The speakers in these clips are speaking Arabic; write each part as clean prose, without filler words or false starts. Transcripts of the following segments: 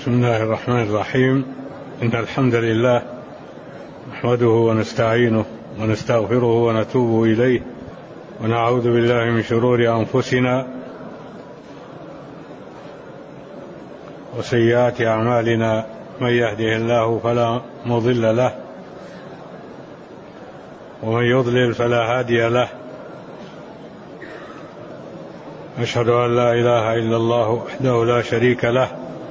بسم الله الرحمن الرحيم. إن الحمد لله نحمده ونستعينه ونستغفره ونتوب إليه ونعوذ بالله من شرور أنفسنا وسيئات أعمالنا. من يهده الله فلا مضل له ومن يضلل فلا هادي له. أشهد أن لا إله إلا الله وحده لا شريك له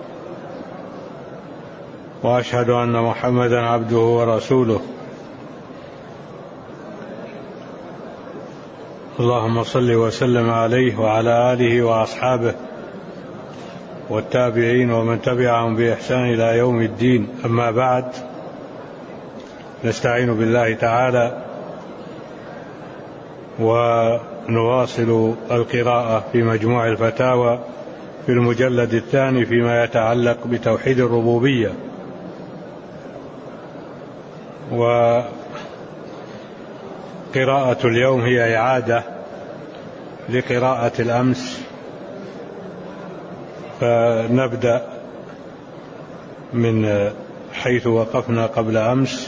وأشهد أن محمدا عبده ورسوله. اللهم صل وسلم عليه وعلى آله وأصحابه والتابعين ومن تبعهم بإحسان إلى يوم الدين. أما بعد، نستعين بالله تعالى ونواصل القراءة في مجموع الفتاوى في المجلد الثاني فيما يتعلق بتوحيد الربوبية. وقراءة اليوم هي إعادة لقراءة الأمس، فنبدأ من حيث وقفنا قبل أمس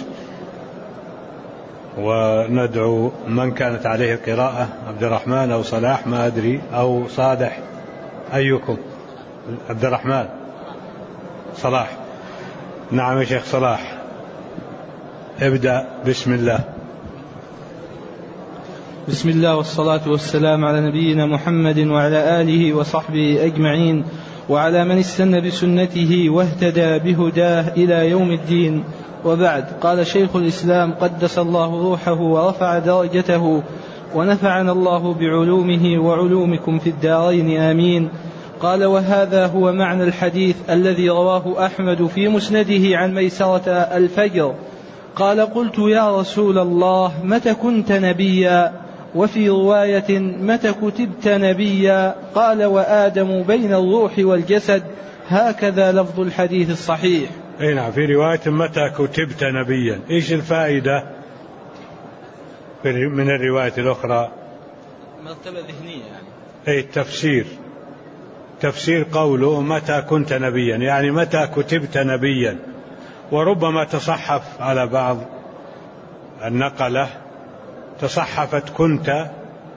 وندعو من كانت عليه القراءة، عبد الرحمن أو صلاح ما أدري أو صالح، أيكم؟ عبد الرحمن، صلاح. نعم يا شيخ صلاح، ابدأ. بسم الله. بسم الله والصلاة والسلام على نبينا محمد وعلى آله وصحبه أجمعين وعلى من استنى بسنته واهتدى بهداه إلى يوم الدين. وبعد، قال شيخ الإسلام قدس الله روحه ورفع درجته ونفعنا الله بعلومه وعلومكم في الدارين آمين. قال: وهذا هو معنى الحديث الذي رواه أحمد في مسنده عن ميسرة الفجر قال: قلت يا رسول الله متى كنت نبيا؟ وفي رواية متى كتبت نبيا؟ قال: وآدم بين الروح والجسد. هكذا لفظ الحديث الصحيح. نعم، في رواية متى كتبت نبيا. إيش الفائدة من الرواية الأخرى؟ مرتبة ذهنية يعني. التفسير، تفسير قوله متى كنت نبيا، يعني متى كتبت نبيا. وربما تصحف على بعض النقلة تصحفت كنت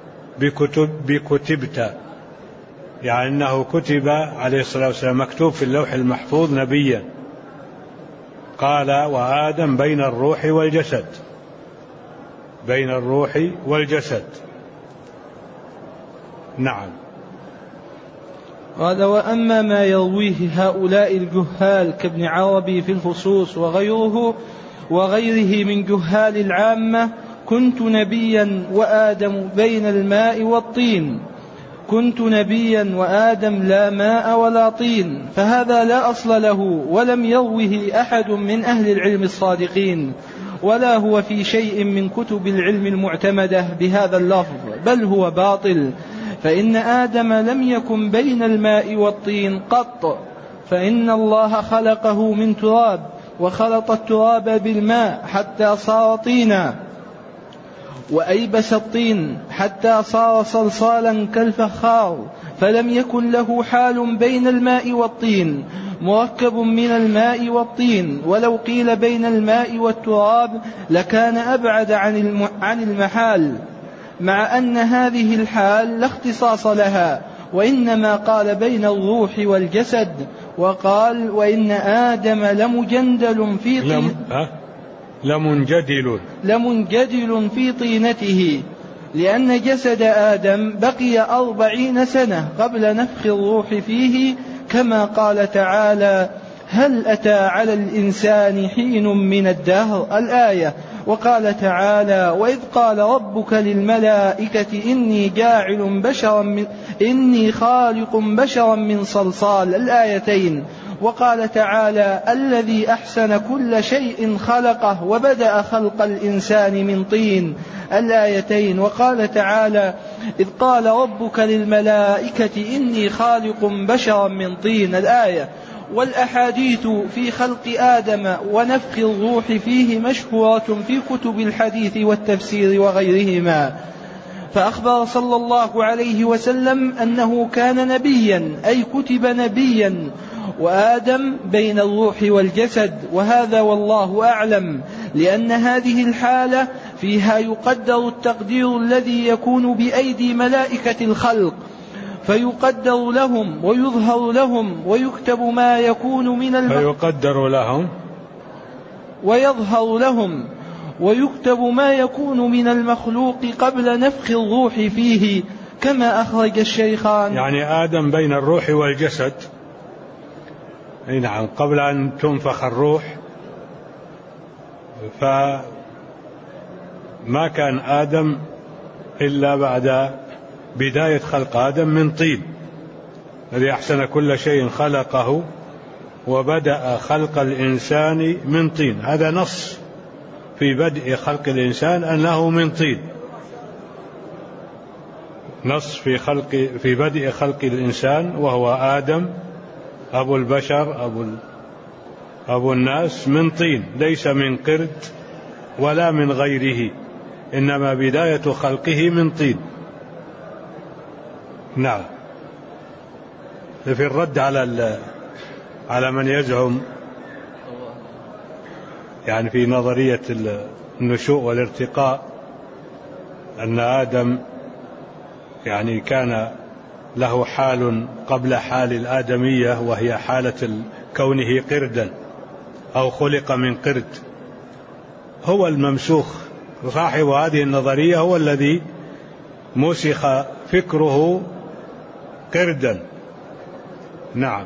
بكتبت، يعني أنه كتب عليه الصلاة والسلام مكتوب في اللوح المحفوظ نبيا. قال: وآدم بين الروح والجسد، بين الروح والجسد. نعم. قال: وأما ما يرويه هؤلاء الجهال كابن عربي في الفصوص وغيره من جهال العامة: كنت نبيا وآدم بين الماء والطين، كنت نبيا وآدم لا ماء ولا طين، فهذا لا أصل له ولم يروه أحد من أهل العلم الصادقين، ولا هو في شيء من كتب العلم المعتمدة بهذا اللفظ، بل هو باطل. فإن آدم لم يكن بين الماء والطين قط، فإن الله خلقه من تراب وخلط التراب بالماء حتى صار طينا، وأيبس الطين حتى صار صلصالا كالفخار، فلم يكن له حال بين الماء والطين، مركب من الماء والطين، ولو قيل بين الماء والتراب لكان أبعد عن المحال، مع أن هذه الحال لا اختصاص لها، وإنما قال بين الروح والجسد. وقال: وإن آدم لمنجدل في طينته، لأن جسد آدم بقي 40 سنة قبل نفخ الروح فيه، كما قال تعالى: هل أتى على الإنسان حين من الدهر، الآية. وقال تعالى: وإذ قال ربك للملائكة إني خالق بشرا من صلصال، الآيتين. وقال تعالى: الذي أحسن كل شيء خلقه وبدأ خلق الإنسان من طين، الآيتين. وقال تعالى: إذ قال ربك للملائكة إني خالق بشرا من طين، الآية. والأحاديث في خلق آدم ونفخ الروح فيه مشهورة في كتب الحديث والتفسير وغيرهما. فأخبر صلى الله عليه وسلم أنه كان نبيا، أي كتب نبيا، وآدم بين الروح والجسد، وهذا والله أعلم، لأن هذه الحالة فيها يقدر التقدير الذي يكون بأيدي ملائكة الخلق، فيقدر لهم ويظهر لهم ويكتب ما يكون من فيقدر لهم ويظهر لهم ويكتب ما يكون من المخلوق قبل نفخ الروح فيه، كما أخرج الشيخان. يعني آدم بين الروح والجسد، نعم، قبل أن تنفخ الروح، فما كان آدم إلا بعد بداية خلق آدم من طين، الذي أحسن كل شيء خلقه وبدأ خلق الإنسان من طين. هذا نص في بدء خلق الإنسان أنه من طين، نص في بدء خلق الإنسان، وهو آدم أبو البشر أبو الناس من طين، ليس من قرد ولا من غيره، إنما بداية خلقه من طين. نعم. في الرد على من يزعم يعني في نظرية النشوء والارتقاء أن آدم يعني كان له حال قبل حال الآدمية، وهي حالة كونه قردا أو خلق من قرد، هو الممسوخ. صاحب هذه النظرية هو الذي مسخ فكره قردا. نعم.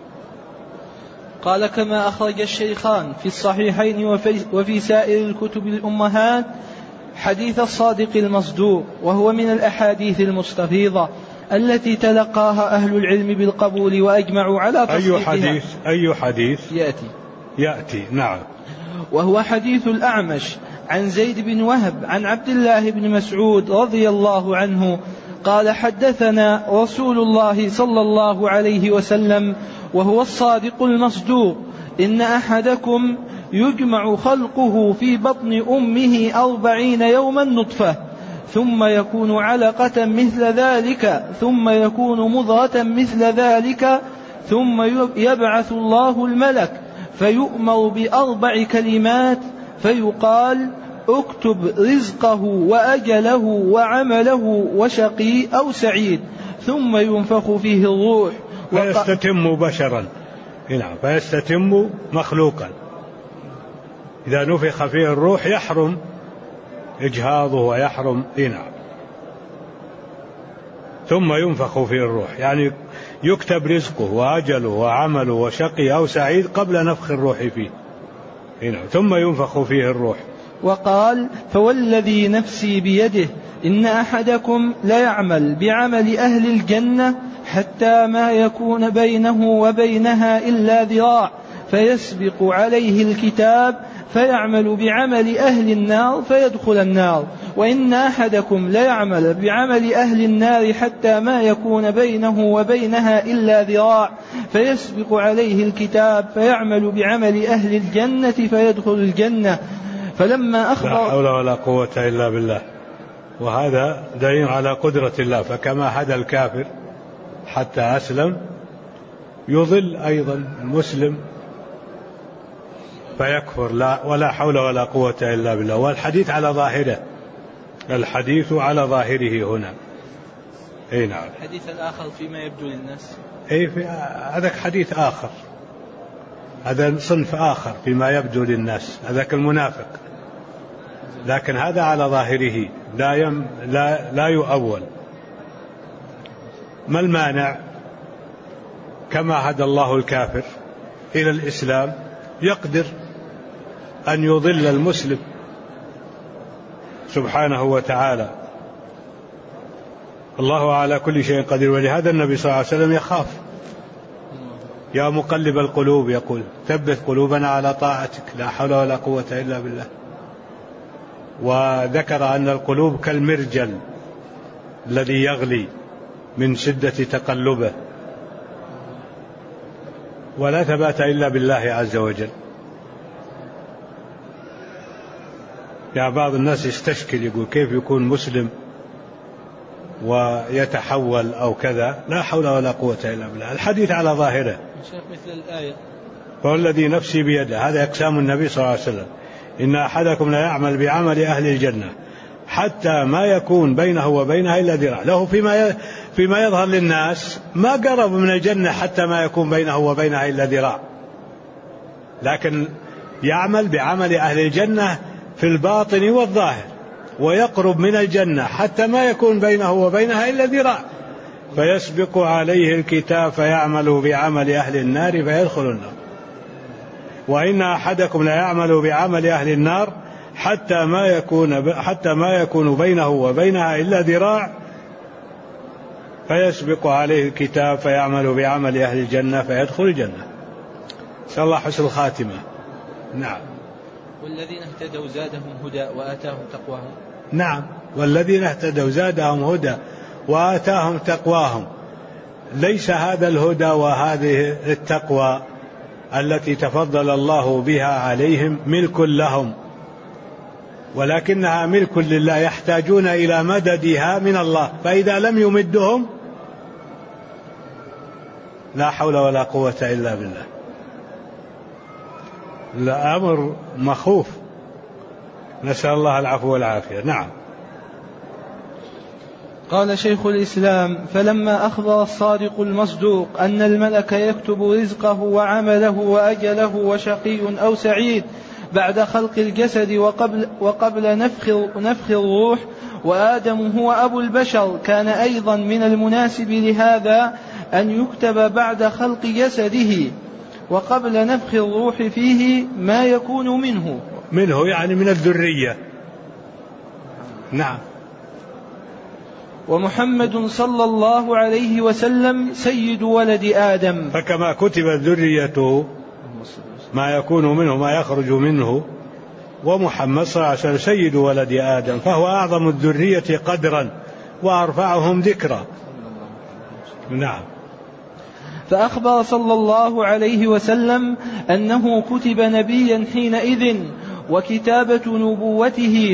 قال: كما أخرج الشيخان في الصحيحين وفي سائر الكتب الأمهات حديث الصادق المصدوق، وهو من الأحاديث المستفيضة التي تلقاها أهل العلم بالقبول وأجمعوا على تصديقها. أي حديث يأتي. نعم. وهو حديث الأعمش عن زيد بن وهب عن عبد الله بن مسعود رضي الله عنه قال: حدثنا رسول الله صلى الله عليه وسلم وهو الصادق المصدوق: إن أحدكم يجمع خلقه في بطن أمه 40 يوما نطفة، ثم يكون علقة مثل ذلك، ثم يكون مضغة مثل ذلك، ثم يبعث الله الملك فيؤمر ب4 كلمات، فيقال: اكتب رزقه وأجله وعمله وشقي أو سعيد، ثم ينفخ فيه الروح فيستتم بشرا. نعم، فيستتم مخلوقا. إذا نفخ فيه الروح يحرم إجهاضه ويحرم. نعم. ثم ينفخ فيه الروح، يعني يكتب رزقه وأجله وعمله وشقي أو سعيد قبل نفخ الروح فيه. نعم. ثم ينفخ فيه الروح. وقال: فوالذي نفسي بيده إن أحدكم ليعمل بعمل أهل الجنة حتى ما يكون بينه وبينها إلا ذراع، فيسبق عليه الكتاب فيعمل بعمل أهل النار فيدخل النار، وإن أحدكم ليعمل بعمل أهل النار حتى ما يكون بينه وبينها إلا ذراع، فيسبق عليه الكتاب فيعمل بعمل أهل الجنة فيدخل الجنة. فلما أخبر لا حول ولا قوة إلا بالله. وهذا دليل على قدرة الله، فكما هدى الكافر حتى أسلم يضل أيضا المسلم فيكفر. لا ولا حول ولا قوة إلا بالله. والحديث على ظاهره، الحديث على ظاهره هنا. أي نعم. الحديث الآخر فيما يبدو للناس. هذاك حديث آخر، هذا صنف آخر فيما يبدو للناس، هذاك المنافق. لكن هذا على ظاهره لا يؤول. ما المانع؟ كما هدى الله الكافر إلى الإسلام يقدر أن يضل المسلم سبحانه وتعالى. الله على كل شيء قدير. ولهذا النبي صلى الله عليه وسلم يخاف: يا مقلب القلوب، يقول: ثبت قلوبنا على طاعتك. لا حول ولا قوة إلا بالله. وذكر أن القلوب كالمرجل الذي يغلي من شدة تقلبه، ولا ثبات إلا بالله عز وجل. يعني بعض الناس يستشكل، يقول: كيف يكون مسلم ويتحول أو كذا، لا حول ولا قوة إلا بالله. الحديث على ظاهره. شيخ مثل الآية فوالذي نفسي بيده، هذا أقسام النبي صلى الله عليه وسلم: إن أحدكم لا يعمل بعمل أهل الجنة حتى ما يكون بينه وبينها إلا ذراع. له فيما يظهر للناس ما قرب من الجنة حتى ما يكون بينه وبينها إلا ذراع، لكن يعمل بعمل أهل الجنة في الباطن والظاهر، ويقرب من الجنة حتى ما يكون بينه وبينها إلا ذراع، فيسبق عليه الكتاب فيعمل بعمل أهل النار فيدخل النار. وإن أحدكم لا يعمل بعمل أهل النار حتى ما يكون بينه وبينها إلا ذراع، فيسبق عليه الكتاب فيعمل بعمل أهل الجنة فيدخل الجنة. نسأل الله حسن الخاتمة. نعم. والذين اهتدوا زادهم هدى وآتاهم تقواهم. نعم، والذين اهتدوا زادهم هدى وآتاهم تقواهم. ليس هذا الهدى وهذه التقوى التي تفضل الله بها عليهم ملك لهم، ولكنها ملك لله، يحتاجون إلى مددها من الله، فإذا لم يمدهم لا حول ولا قوة إلا بالله. الأمر مخوف، نسأل الله العفو والعافية. نعم. قال شيخ الإسلام: فلما أخبر الصادق المصدوق أن الملك يكتب رزقه وعمله وأجله وشقي أو سعيد بعد خلق الجسد وقبل نفخ الروح، وآدم هو أبو البشر، كان أيضا من المناسب لهذا أن يكتب بعد خلق جسده وقبل نفخ الروح فيه ما يكون منه يعني من الذرية. نعم. ومحمد صلى الله عليه وسلم سيد ولد آدم، فكما كتبت ذريته ما يكون منه ما يخرج منه، ومحمد صلى الله عليه وسلم سيد ولد آدم، فهو أعظم الذرية قدرا وأرفعهم ذكرا. نعم. فأخبر صلى الله عليه وسلم أنه كتب نبيا حينئذ، وكتابة نبوته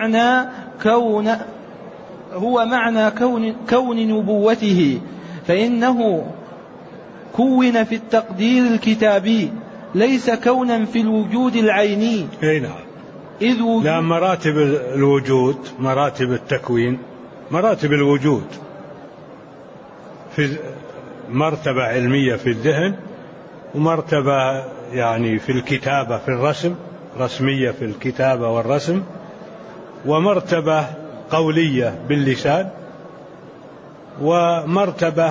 هو معنى كون نبوته، فإنه كون في التقدير الكتابي ليس كونا في الوجود العيني. نعم. لا، مراتب الوجود، مراتب التكوين، مراتب الوجود، في مرتبة علمية في الذهن، ومرتبة يعني في الكتابة في الرسم، رسمية في الكتابة والرسم، ومرتبة قولية باللسان، ومرتبة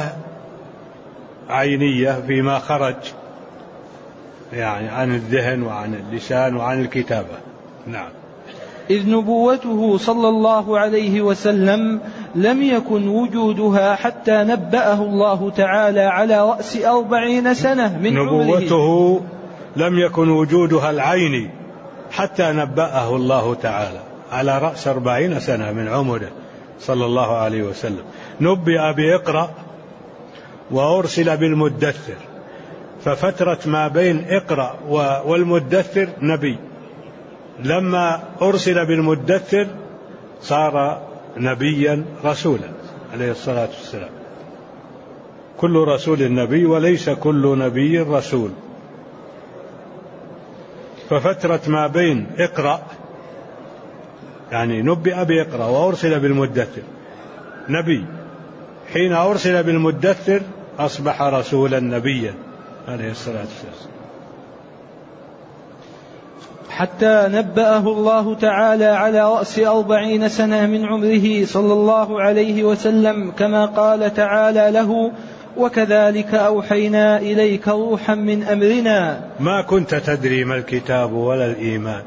عينية فيما خرج يعني عن الذهن وعن اللسان وعن الكتابة. نعم. إذ نبوته صلى الله عليه وسلم لم يكن وجودها حتى نبأه الله تعالى على رأس 40 سنة من عمره. نبوته لم يكن وجودها العيني حتى نبأه الله تعالى على رأس 40 سنة من عمره صلى الله عليه وسلم. نبئ بإقرأ وأرسل بالمدثر، ففترة ما بين إقرأ والمدثر نبي. لما أرسل بالمدثر صار نبيا رسولا عليه الصلاة والسلام. كل رسول نبي وليس كل نبي رسول. ففترة ما بين إقرأ يعني نبئ بإقرأ وأرسل بالمدثر نبي، حين أرسل بالمدثر أصبح رسولا نبيا عليه الصلاة والسلام. حتى نبأه الله تعالى على رأس 40 سنة من عمره صلى الله عليه وسلم، كما قال تعالى له: وكذلك أوحينا إليك روحا من أمرنا. ما كنت تدري ما الكتاب ولا الإيمان.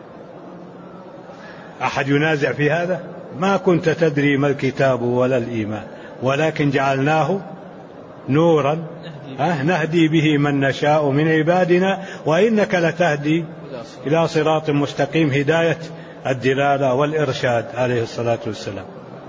أحد ينازع في هذا؟ ما كنت تدري ما الكتاب ولا الإيمان، ولكن جعلناه نورا نهدي به من نشاء من عبادنا وإنك لتهدي إلى صراط مستقيم، هداية الدلالة والإرشاد عليه الصلاة والسلام.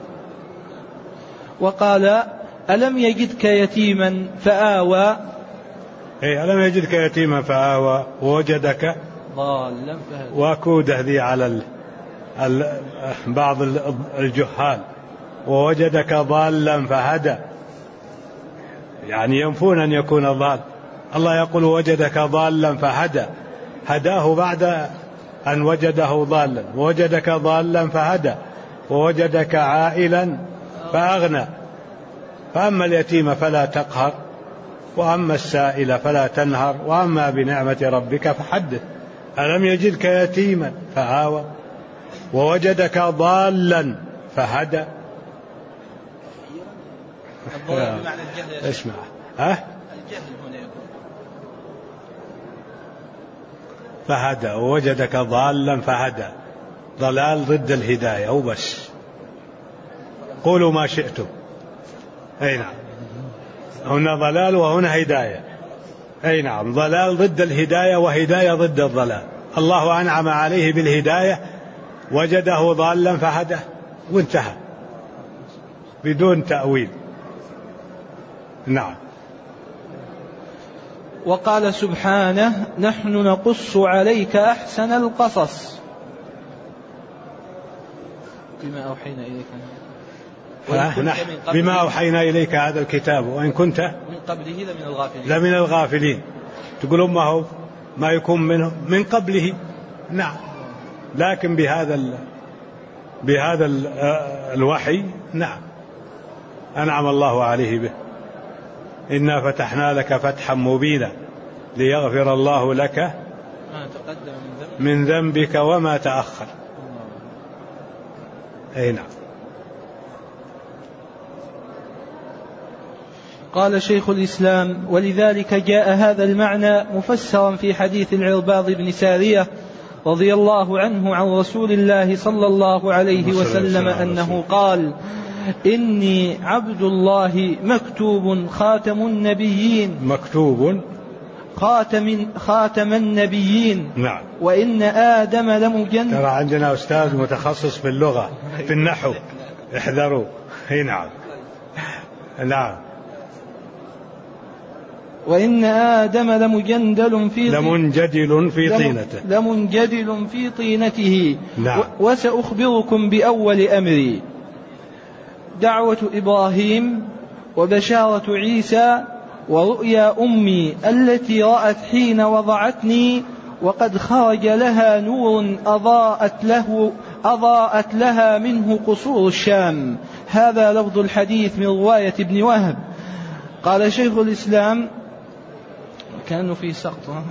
وقال: ألم يجدك يتيما فآوى. ألم يجدك يتيما فآوى ووجدك ضالا فهدى. وأكوده ذي على بعض الجهال ووجدك ضالا فهدى، يعني ينفون أن يكون ضال. الله يقول وجدك ضالا فهدى، هداه بعد أن وجده ضالا، ووجدك ضالا فهدى، ووجدك عائلا فأغنى. فأما اليتيم فلا تقهر، وأما السائل فلا تنهر، وأما بنعمة ربك فحدث. ألم يجدك يتيما فآوى، ووجدك ضالا فهدى. اسمع الجهل هنا يكون فهدى، ووجدك ضالا فهدى. ضلال ضد الهداية أو بس. قولوا ما شئتم. أي نعم، هنا ضلال وهنا هداية. أي نعم، ضلال ضد الهداية وهداية ضد الضلال. الله أنعم عليه بالهداية، وجده ضالا فهدى، وانتهى بدون تأويل. نعم. وقال سبحانه: نحن نقص عليك أحسن القصص بما أوحينا إليك بما أوحينا إليك هذا الكتاب وإن كنت من قبله لمن الغافلين. تقولون ما هو ما يكون منه من قبله. نعم، لكن بهذا الوحي نعم أنعم الله عليه به. إنا فتحنا لك فتحا مبينا ليغفر الله لك ما تقدم من ذنبك وما تأخر. أي نعم. قال شيخ الإسلام: ولذلك جاء هذا المعنى مفسرا في حديث العرباض بن سارية رضي الله عنه عن رسول الله صلى الله عليه وسلم أنه قال: إني عبد الله مكتوب خاتم النبيين، مكتوب خاتم النبيين. نعم. وإن آدم لمجند. ترى عندنا أستاذ متخصص في اللغة في النحو، احذروا. نعم. نعم. وإن آدم لمنجدل في طينته. نعم. وسأخبركم بأول أمري: دعوة إبراهيم، وبشارة عيسى، ورؤيا أمي التي رأت حين وضعتني، وقد خرج لها نور أضاءت لها منه قصور الشام. هذا لفظ الحديث من رواية ابن وهب. قال شيخ الإسلام: كانوا في سقط.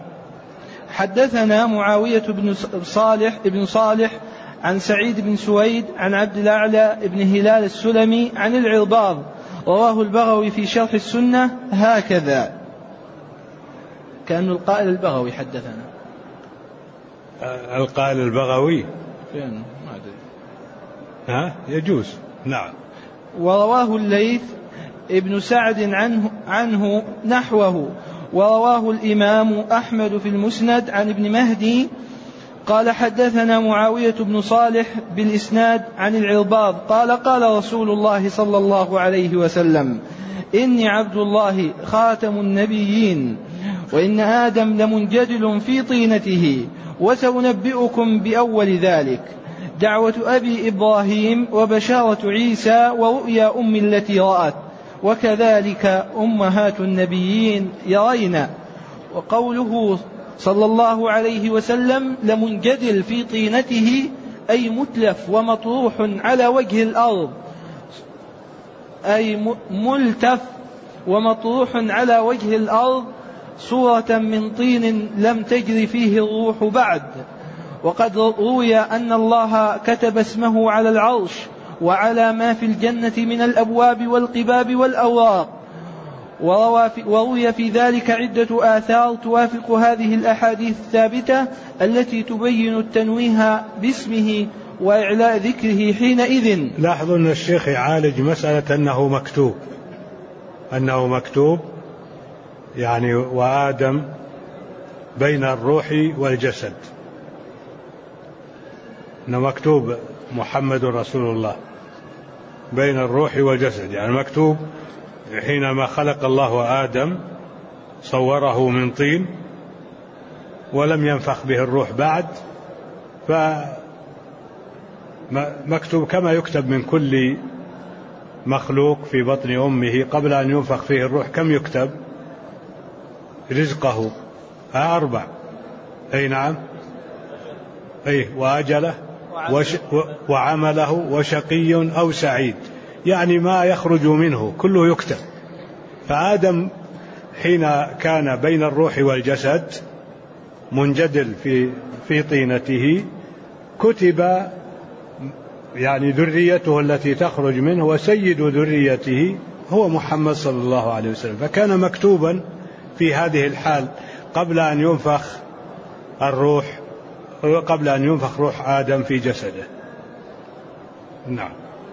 حدثنا معاوية بن صالح عن سعيد بن سويد عن عبد الأعلى بن هلال السلمي عن العرباض، رواه البغوي في شرح السنة هكذا. كأن القائل البغوي حدثنا. القائل البغوي فين؟ ما أدري. يجوز. نعم. ورواه الليث ابن سعد عنه نحوه. ورواه الإمام أحمد في المسند عن ابن مهدي قال: حدثنا معاوية بن صالح بالإسناد عن العرباض قال: قال رسول الله صلى الله عليه وسلم: إني عبد الله خاتم النبيين، وإن آدم لمنجدل في طينته، وسأنبئكم بأول ذلك: دعوة أبي إبراهيم، وبشارة عيسى، ورؤيا أمي التي رأت، وكذلك أمهات النبيين يرين. وقوله صلى الله عليه وسلم لمنجدل في طينته أي متلف ومطروح على وجه الأرض، أي ملتف ومطروح على وجه الأرض صورة من طين لم تجري فيه الروح بعد. وقد روي أن الله كتب اسمه على العرش وعلى ما في الجنة من الأبواب والقباب والأوراق. وروي في ذلك عدة آثار توافق هذه الأحاديث الثابتة التي تبين التنويه باسمه وإعلاء ذكره حينئذ. لاحظوا أن الشيخ يعالج مسألة أنه مكتوب يعني وآدم بين الروح والجسد، أنه مكتوب محمد رسول الله بين الروح والجسد، يعني مكتوب حينما خلق الله آدم صوره من طين ولم ينفخ به الروح بعد، فمكتوب كما يكتب من كل مخلوق في بطن أمه قبل أن ينفخ فيه الروح كم يكتب؟ رزقه 4. أي نعم، أي وأجله وعمله وشقي أو سعيد، يعني ما يخرج منه كله يكتب. فآدم حين كان بين الروح والجسد منجدل في طينته كتب يعني ذريته التي تخرج منه، وسيد ذريته هو محمد صلى الله عليه وسلم، فكان مكتوبا في هذه الحال قبل أن ينفخ الروح، قبل أن ينفخ روح آدم في جسده. نعم.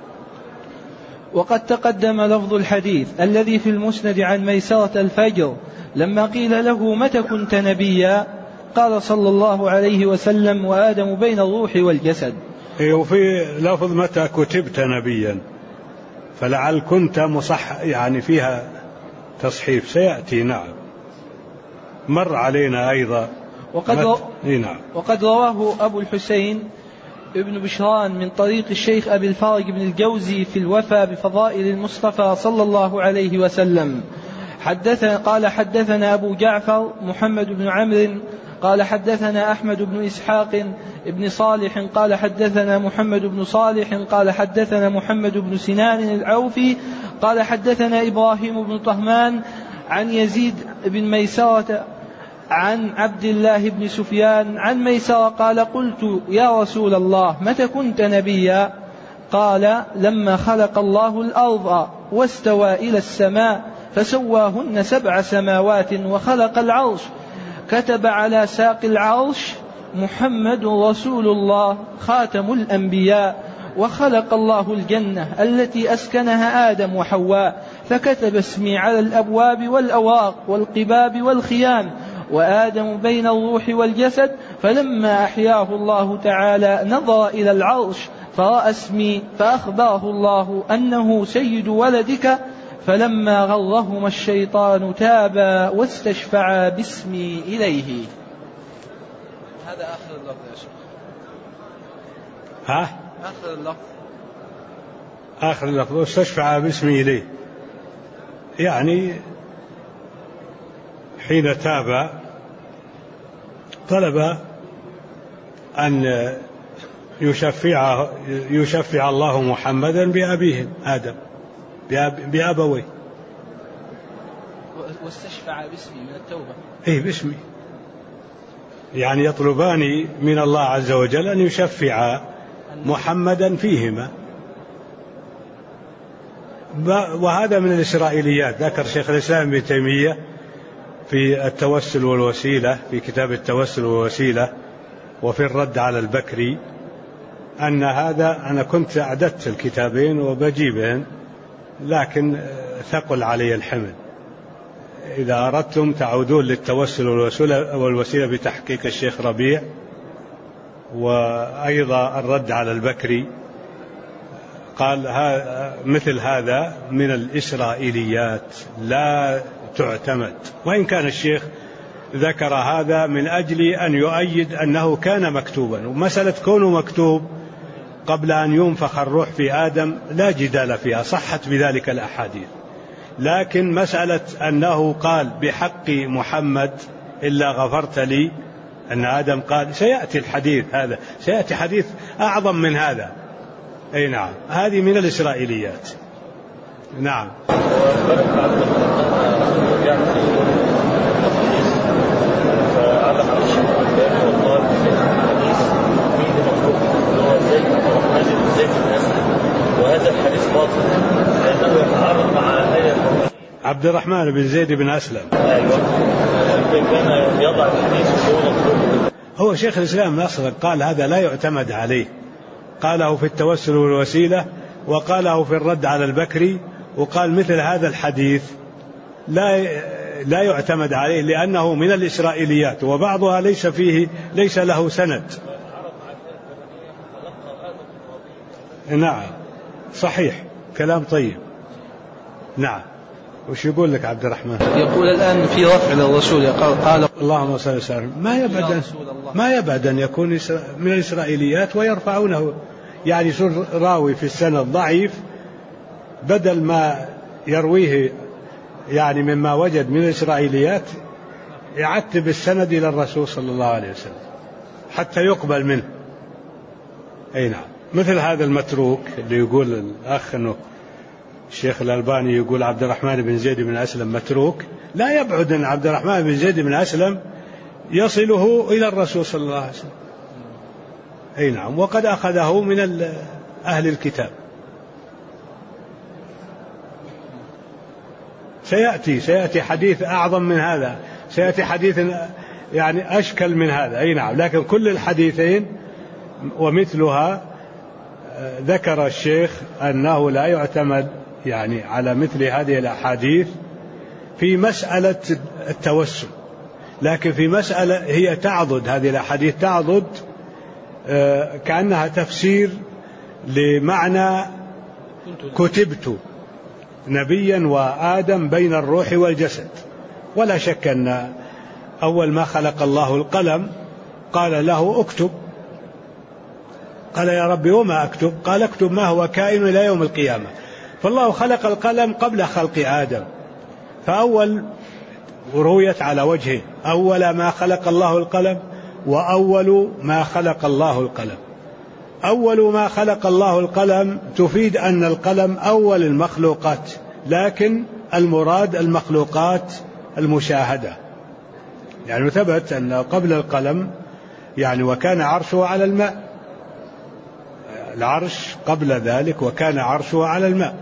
وقد تقدم لفظ الحديث الذي في المسند عن ميسرة الفجر لما قيل له متى كنت نبيا قال صلى الله عليه وسلم وآدم بين الروح والجسد. وفي لفظ متى كتبت نبيا، فلعل كنت مصح يعني فيها تصحيف سيأتي. نعم، مر علينا أيضا. وقد رواه أبو الحسين ابن بشران من طريق الشيخ أبي الفارج بن الجوزي في الوفا بفضائل المصطفى صلى الله عليه وسلم قال حدثنا أبو جعفر محمد بن عمرو قال حدثنا أحمد بن إسحاق ابن صالح قال حدثنا محمد بن صالح قال حدثنا محمد بن سنان العوفي قال حدثنا إبراهيم بن طهمان عن يزيد بن ميسرة عن عبد الله بن سفيان عن ميسرة قال قلت يا رسول الله متى كنت نبيا؟ قال لما خلق الله الأرض واستوى إلى السماء فسواهن 7 سماوات وخلق العرش كتب على ساق العرش محمد رسول الله خاتم الأنبياء، وخلق الله الجنة التي أسكنها آدم وحواء فكتب اسمي على الأبواب والأواق والقباب والخيام، وآدم بين الروح والجسد، فلما أحياه الله تعالى نظر إلى العرش فرأى اسمي فأخبره الله أنه سيد ولدك، فلما غرهما الشيطان تابا واستشفعا باسمي إليه. هذا آخر اللفظ يا شيخ. آخر اللفظ. آخر اللفظ واستشفعا باسمي إليه، يعني حين تاب طلب أن يشفع الله محمدا بأبيه آدم بأبويه. واستشفع باسمي من التوبة. إيه باسمي، يعني يطلبان من الله عز وجل أن يشفع محمدا فيهما. وهذا من الإسرائيليات. ذكر شيخ الإسلام ابن تيمية في التوسل والوسيلة في كتاب التوسل والوسيلة وفي الرد على البكري أن هذا، أنا كنت أعددت الكتابين وبجيبهن لكن ثقل علي الحمل. إذا أردتم تعودون للتوسل والوسيلة بتحقيق الشيخ ربيع، وأيضا الرد على البكري. قال مثل هذا من الإسرائيليات لا تعتمد، وإن كان الشيخ ذكر هذا من أجل أن يؤيد أنه كان مكتوبا، ومسألة كونه مكتوب قبل أن ينفخ الروح في آدم لا جدال فيها، صحت بذلك الأحاديث. لكن مسألة أنه قال بحق محمد إلا غفرت لي، أن آدم قال سيأتي الحديث هذا، سيأتي حديث أعظم من هذا. أي نعم، هذه من الإسرائيليات. نعم. وهذا الحديث باطل لأنه يتعارض مع آية عبد الرحمن بن زيد بن أسلم. أيوة، كان يضع الحديث هو شيخ الإسلام نصر قال هذا لا يعتمد عليه، قاله في التوسل والوسيلة وقاله في الرد على البكري، وقال مثل هذا الحديث لا يعتمد عليه لأنه من الإسرائيليات، وبعضها ليس له سند. نعم صحيح، كلام طيب. نعم. وش يقول لك عبد الرحمن؟ يقول الآن في رفع للرسول قال اللهم صل وسلم، ما يبعد أن يكون من الإسرائيليات ويرفعونه، يعني يصير راوي في السند ضعيف بدل ما يرويه يعني مما وجد من الإسرائيليات يعتب السند إلى الرسول صلى الله عليه وسلم حتى يقبل منه. أي نعم، مثل هذا المتروك اللي يقول الأخ أنه الشيخ الألباني يقول عبد الرحمن بن زيد بن أسلم متروك، لا يبعد أن عبد الرحمن بن زيد بن أسلم يصله إلى الرسول صلى الله عليه وسلم. أي نعم، وقد أخذه من أهل الكتاب. سيأتي حديث أعظم من هذا، سيأتي حديث يعني أشكل من هذا. أي نعم، لكن كل الحديثين ومثلها ذكر الشيخ أنه لا يعتمد يعني على مثل هذه الأحاديث في مسألة التوسل، لكن في مسألة هي تعضد، هذه الأحاديث تعضد كأنها تفسير لمعنى كتبت نبيا وآدم بين الروح والجسد. ولا شك أن أول ما خلق الله القلم قال له اكتب، قال يا ربي وما أكتب؟ قال اكتب ما هو كائن إلى يوم القيامة. فالله خلق القلم قبل خلق آدم، فأول رويت على وجهه، أول ما خلق الله القلم وأول ما خلق الله القلم. أول ما خلق الله القلم تفيد أن القلم أول المخلوقات، لكن المراد المخلوقات المشاهدة، يعني ثبت أن قبل القلم يعني وكان عرشه على الماء، العرش قبل ذلك وكان عرشه على الماء.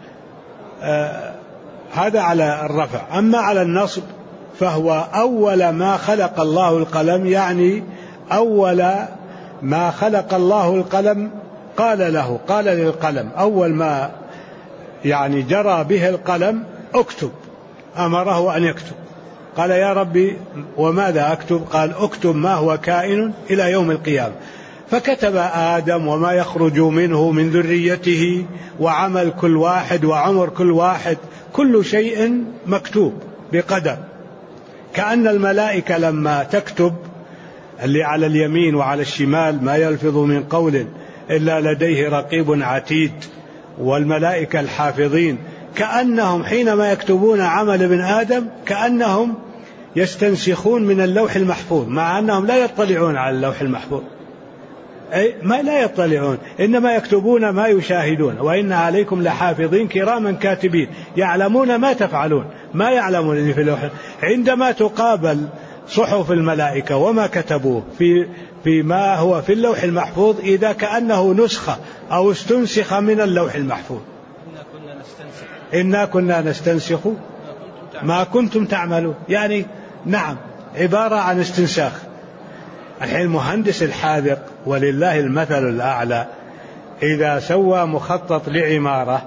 هذا على الرفع. أما على النصب فهو أول ما خلق الله القلم، يعني أول ما خلق الله القلم قال للقلم أول ما يعني جرى به القلم اكتب، أمره أن يكتب. قال يا ربي وماذا أكتب؟ قال اكتب ما هو كائن إلى يوم القيامة. فكتب آدم وما يخرج منه من ذريته وعمل كل واحد وعمر كل واحد، كل شيء مكتوب بقدر. كأن الملائكة لما تكتب اللي على اليمين وعلى الشمال ما يلفظ من قول إلا لديه رقيب عتيد، والملائكة الحافظين، كأنهم حينما يكتبون عمل ابن آدم كأنهم يستنسخون من اللوح المحفوظ، مع أنهم لا يطلعون على اللوح المحفوظ، أي ما لا يطلعون، إنما يكتبون ما يشاهدون. وإن عليكم لحافظين كراما كاتبين يعلمون ما تفعلون، ما يعلمون اللي في اللوح. عندما تقابل صحف الملائكة وما كتبوه في ما هو في اللوح المحفوظ، إذا كأنه نسخة أو استنسخ من اللوح المحفوظ. إنا كنا نستنسخ ما كنتم تعملون، يعني نعم عبارة عن استنساخ. الحين المهندس الحاذق ولله المثل الأعلى إذا سوى مخطط لعمارة،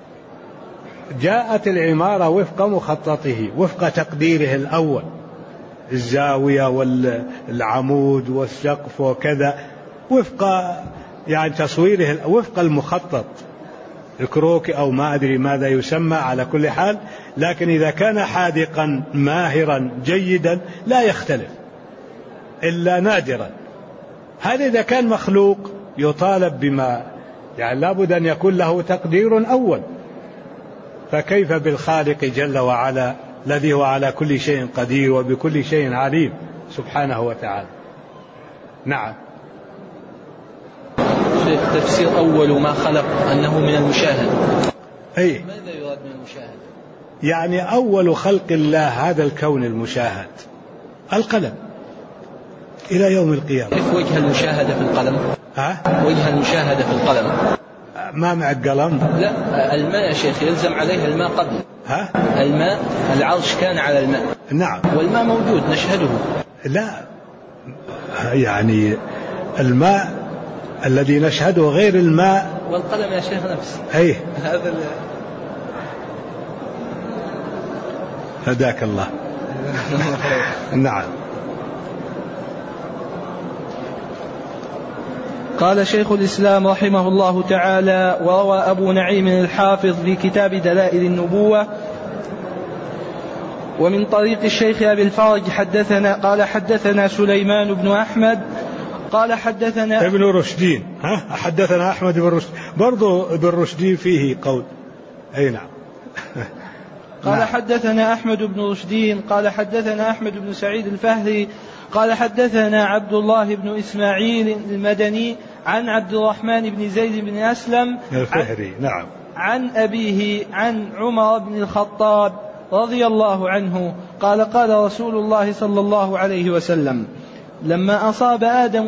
جاءت العمارة وفق مخططه، وفق تقديره الأول، الزاوية والعمود والسقف وكذا، وفق يعني تصويره وفق المخطط الكروكي أو ما أدري ماذا يسمى، على كل حال. لكن إذا كان حاذقا ماهرا جيدا لا يختلف إلا نادرا. هذا إذا كان مخلوق يطالب بما يعني لابد أن يكون له تقدير أول، فكيف بالخالق جل وعلا الذي هو على كل شيء قدير وبكل شيء عليم سبحانه وتعالى. نعم. تفسير أول ما خلق أنه من المشاهد، أي ماذا يراد من المشاهد؟ يعني أول خلق الله هذا الكون المشاهد القلم إلى يوم القيامة. كيف وجه المشاهدة في القلم؟ وجه المشاهدة في القلم ما معك قلم؟ لا، الماء يا شيخ يلزم عليه الماء قبل. الماء العرش كان على الماء. نعم. والماء موجود نشهده. لا، يعني الماء الذي نشهده غير الماء والقلم يا شيخ نفس. أي هذا هداك الله. نعم. قال شيخ الإسلام رحمه الله تعالى: وروى أبو نعيم الحافظ في كتاب دلائل النبوة ومن طريق الشيخ أبي الفرج قال حدثنا سليمان بن أحمد قال حدثنا ابن رشدين. حدثنا أحمد بن رشدين، برضو ابن رشدين فيه قول أي نعم. قال حدثنا أحمد بن رشدين قال حدثنا أحمد بن سعيد الفهري قال حدثنا عبد الله بن إسماعيل المدني عن عبد الرحمن بن زيد بن أسلم الفهري نعم عن أبيه عن عمر بن الخطاب رضي الله عنه قال قال رسول الله صلى الله عليه وسلم لما أصاب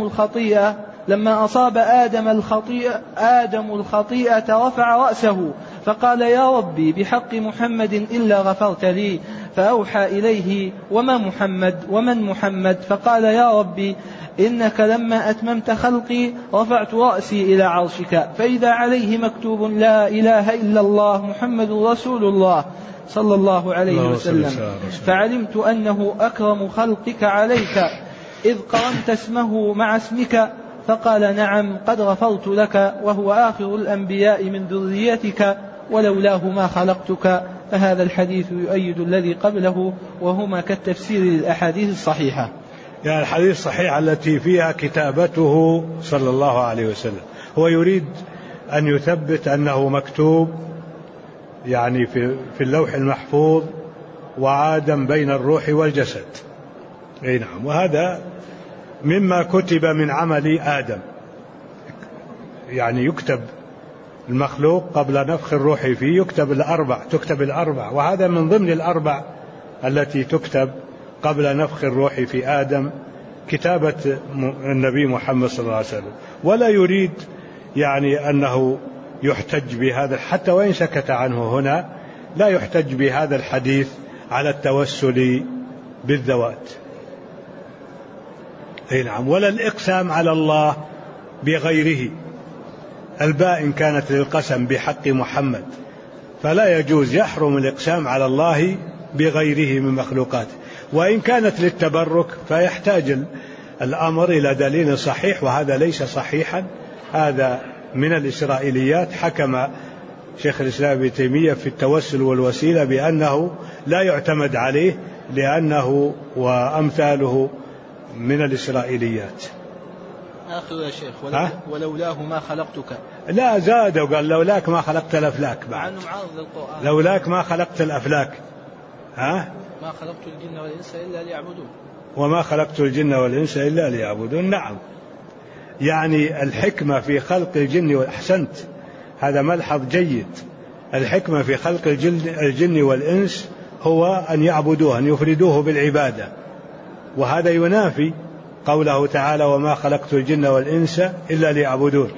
آدم الخطيئة رفع رأسه فقال يا ربي بحق محمد إلا غفرت لي فأوحى إليه ومن محمد فقال يا ربي إنك لما أتممت خلقي رفعت رأسي إلى عرشك فإذا عليه مكتوب لا إله إلا الله محمد رسول الله صلى الله عليه وسلم فعلمت أنه أكرم خلقك عليك إذ قرنت اسمه مع اسمك فقال نعم قد غفرت لك وهو آخر الأنبياء من ذريتك ولولاه ما خلقتك. فهذا الحديث يؤيد الذي قبله وهما كالتفسير للأحاديث الصحيحة. يعني الحديث الصحيحة التي فيها كتابته صلى الله عليه وسلم هو يريد أن يثبت أنه مكتوب يعني في اللوح المحفوظ وآدم بين الروح والجسد. أي نعم. وهذا مما كتب من عمل آدم يعني يكتب المخلوق قبل نفخ الروح فيه تكتب الأربع وهذا من ضمن الأربع التي تكتب قبل نفخ الروح في آدم كتابة النبي محمد صلى الله عليه وسلم. ولا يريد يعني أنه يحتج بهذا حتى وإن سكت عنه هنا لا يحتج بهذا الحديث على التوسل بالذوات. أي نعم. ولا الإقسام على الله بغيره. الباء إن كانت للقسم بحق محمد فلا يجوز يحرم الإقسام على الله بغيره من مخلوقاته. وإن كانت للتبرك فيحتاج الأمر إلى دليل صحيح وهذا ليس صحيحا. هذا من الإسرائيليات. حكم شيخ الإسلام ابن تيمية في التوسل والوسيلة بأنه لا يعتمد عليه لأنه وأمثاله من الإسرائيليات. آخر يا شيخ ولولاه ما خلقتك. لا زاد وقال لولاك ما خلقت الأفلاك بعد. لولاك ما خلقت الأفلاك. ما خلقت الجن والإنس إلا ليعبدون. وما خلقت الجن والإنس إلا ليعبدون. نعم. يعني الحكمة في خلق الجن والأحسنت هذا ملحظ جيد. الحكمة في خلق الجن والإنس هو أن يعبدوه أن يفردوه بالعبادة. وهذا ينافي قوله تعالى وما خلقت الجن والإنس إلا ليعبدون.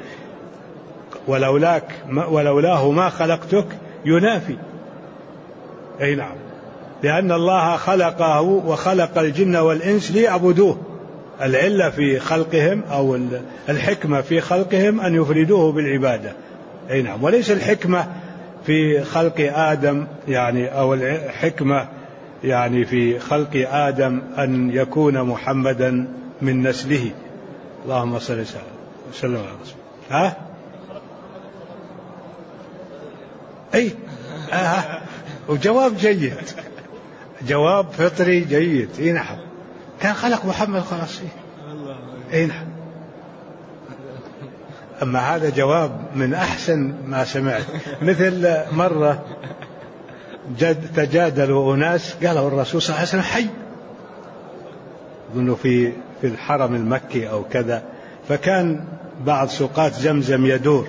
ولولاه ما خلقتك ينافي. أي نعم. لأن الله خلقه وخلق الجن والإنس ليعبدوه. العلة في خلقهم أو الحكمة في خلقهم أن يفردوه بالعبادة. أي نعم. وليس الحكمة في خلق آدم يعني أو الحكمة يعني في خلق آدم أن يكون محمدا من نسله. اللهم صل وسلم على رسول. وجواب جيد. جواب فطري جيد. اي نعم. كان خلق محمد خلاص. اي نعم. اما هذا جواب من احسن ما سمعت. مثل مرة تجادلوا أناس قالوا الرسول صلى الله عليه وسلم حي. ظنوا في الحرم المكي أو كذا. فكان بعض سوقات زمزم يدور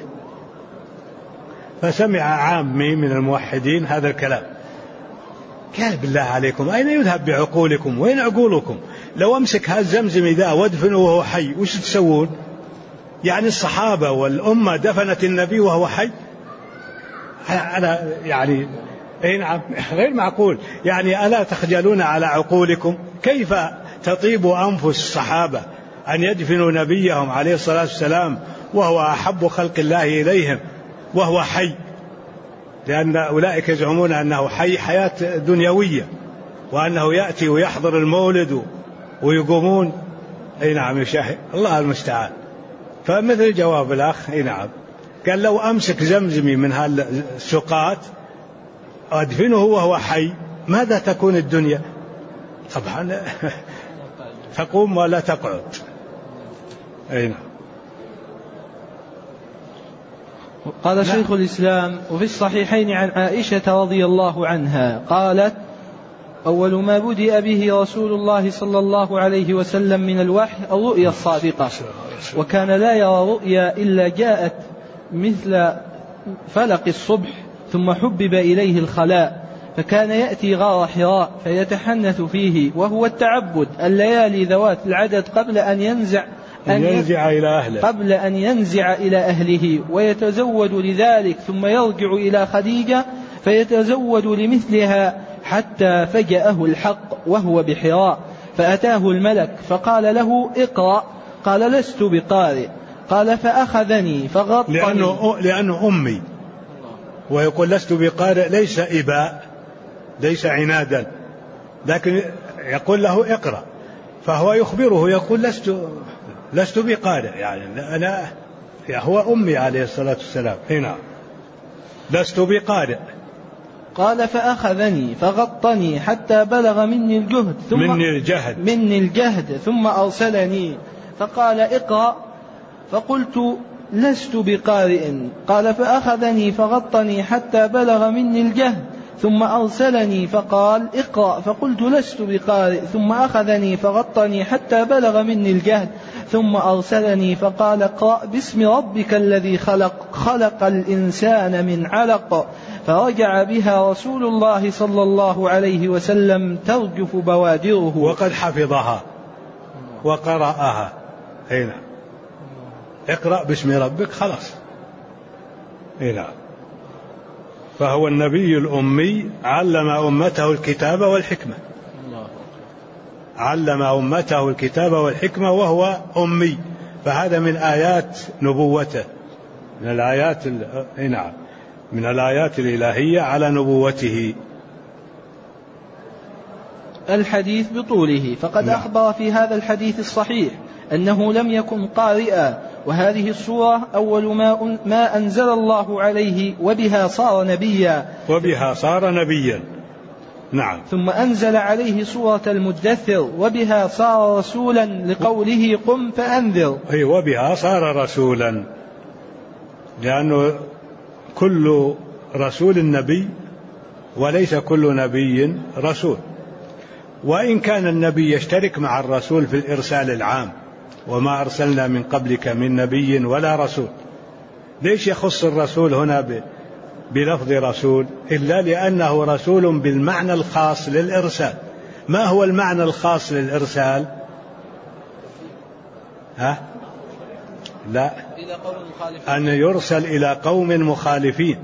فسمع عامي من الموحدين هذا الكلام قال بالله عليكم أين يذهب بعقولكم وين عقولكم؟ لو أمسك هذا زمزم ذا وادفنه وهو حي وش تسوون؟ يعني الصحابة والأمة دفنت النبي وهو حي. أنا يعني أي نعم غير معقول. يعني ألا تخجلون على عقولكم؟ كيف تطيب أنفس الصحابة أن يدفنوا نبيهم عليه الصلاة والسلام وهو أحب خلق الله إليهم وهو حي؟ لأن أولئك يزعمون أنه حي حياة دنيوية وأنه يأتي ويحضر المولد ويقومون. أي نعم يشاهد الله المستعان. فمثل جواب الأخ أي نعم قال لو أمسك زمزمي من هالسقات أدفنه وهو حي ماذا تكون الدنيا؟ طبعا تقوم ولا تقعد. أي نعم. قال شيخ الإسلام: وفي الصحيحين عن عائشة رضي الله عنها قالت: أول ما بدأ به رسول الله صلى الله عليه وسلم من الوحي الرؤيا الصادقة، وكان لا يرى رؤيا إلا جاءت مثل فلق الصبح، ثم حبب إليه الخلاء، فكان يأتي غار حراء فيتحنث فيه، وهو التعبد الليالي ذوات العدد قبل أن ينزع إلى أهله، ويتزود لذلك، ثم يرجع إلى خديجة فيتزود لمثلها، حتى فجأه الحق وهو بحراء، فأتاه الملك فقال له: اقرأ. قال: لست بقارئ. قال: فأخذني فغطني، لأنه أمي، ويقول لست بقارئ ليس إباء، ليس عنادا، لكن يقول له اقرأ، فهو يخبره يقول لست بقارئ، يعني أنا هو أمي عليه الصلاة والسلام. هنا لست بقارئ. قال: فأخذني فغطني حتى بلغ مني الجهد ثم أرسلني فقال: اقرأ. فقلت: لست بقارئ. قال: فأخذني فغطني حتى بلغ مني الجهد ثم أرسلني فقال: اقرأ. فقلت: لست بقارئ. ثم أخذني فغطني حتى بلغ مني الجهد ثم أرسلني فقال: اقرأ باسم ربك الذي خلق الإنسان من علق. فرجع بها رسول الله صلى الله عليه وسلم ترجف بوادره، وقد حفظها وقرأها. هنا اقرأ باسم ربك، خلاص. هنا فهو النبي الأمي علم أمته الكتاب والحكمة، علم أمته الكتاب والحكمة وهو أمي، فهذا من آيات نبوته، من الآيات من الآيات الإلهية على نبوته. الحديث بطوله، فقد أخبر في هذا الحديث الصحيح أنه لم يكن قارئا، وهذه السورة أول ما أنزل الله عليه، وبها صار نبيا. نعم. ثم أنزل عليه سورة المدثر، وبها صار رسولا، لقوله: قم فأنذر. وبها صار رسولا، لأنه كل رسول نبي، وليس كل نبي رسول، وإن كان النبي يشترك مع الرسول في الإرسال العام، وما أرسلنا من قبلك من نبي ولا رسول. ليش يخص الرسول هنا بلفظ رسول؟ إلا لأنه رسول بالمعنى الخاص للإرسال. ما هو المعنى الخاص للإرسال؟ لا، أن يرسل إلى قوم مخالفين.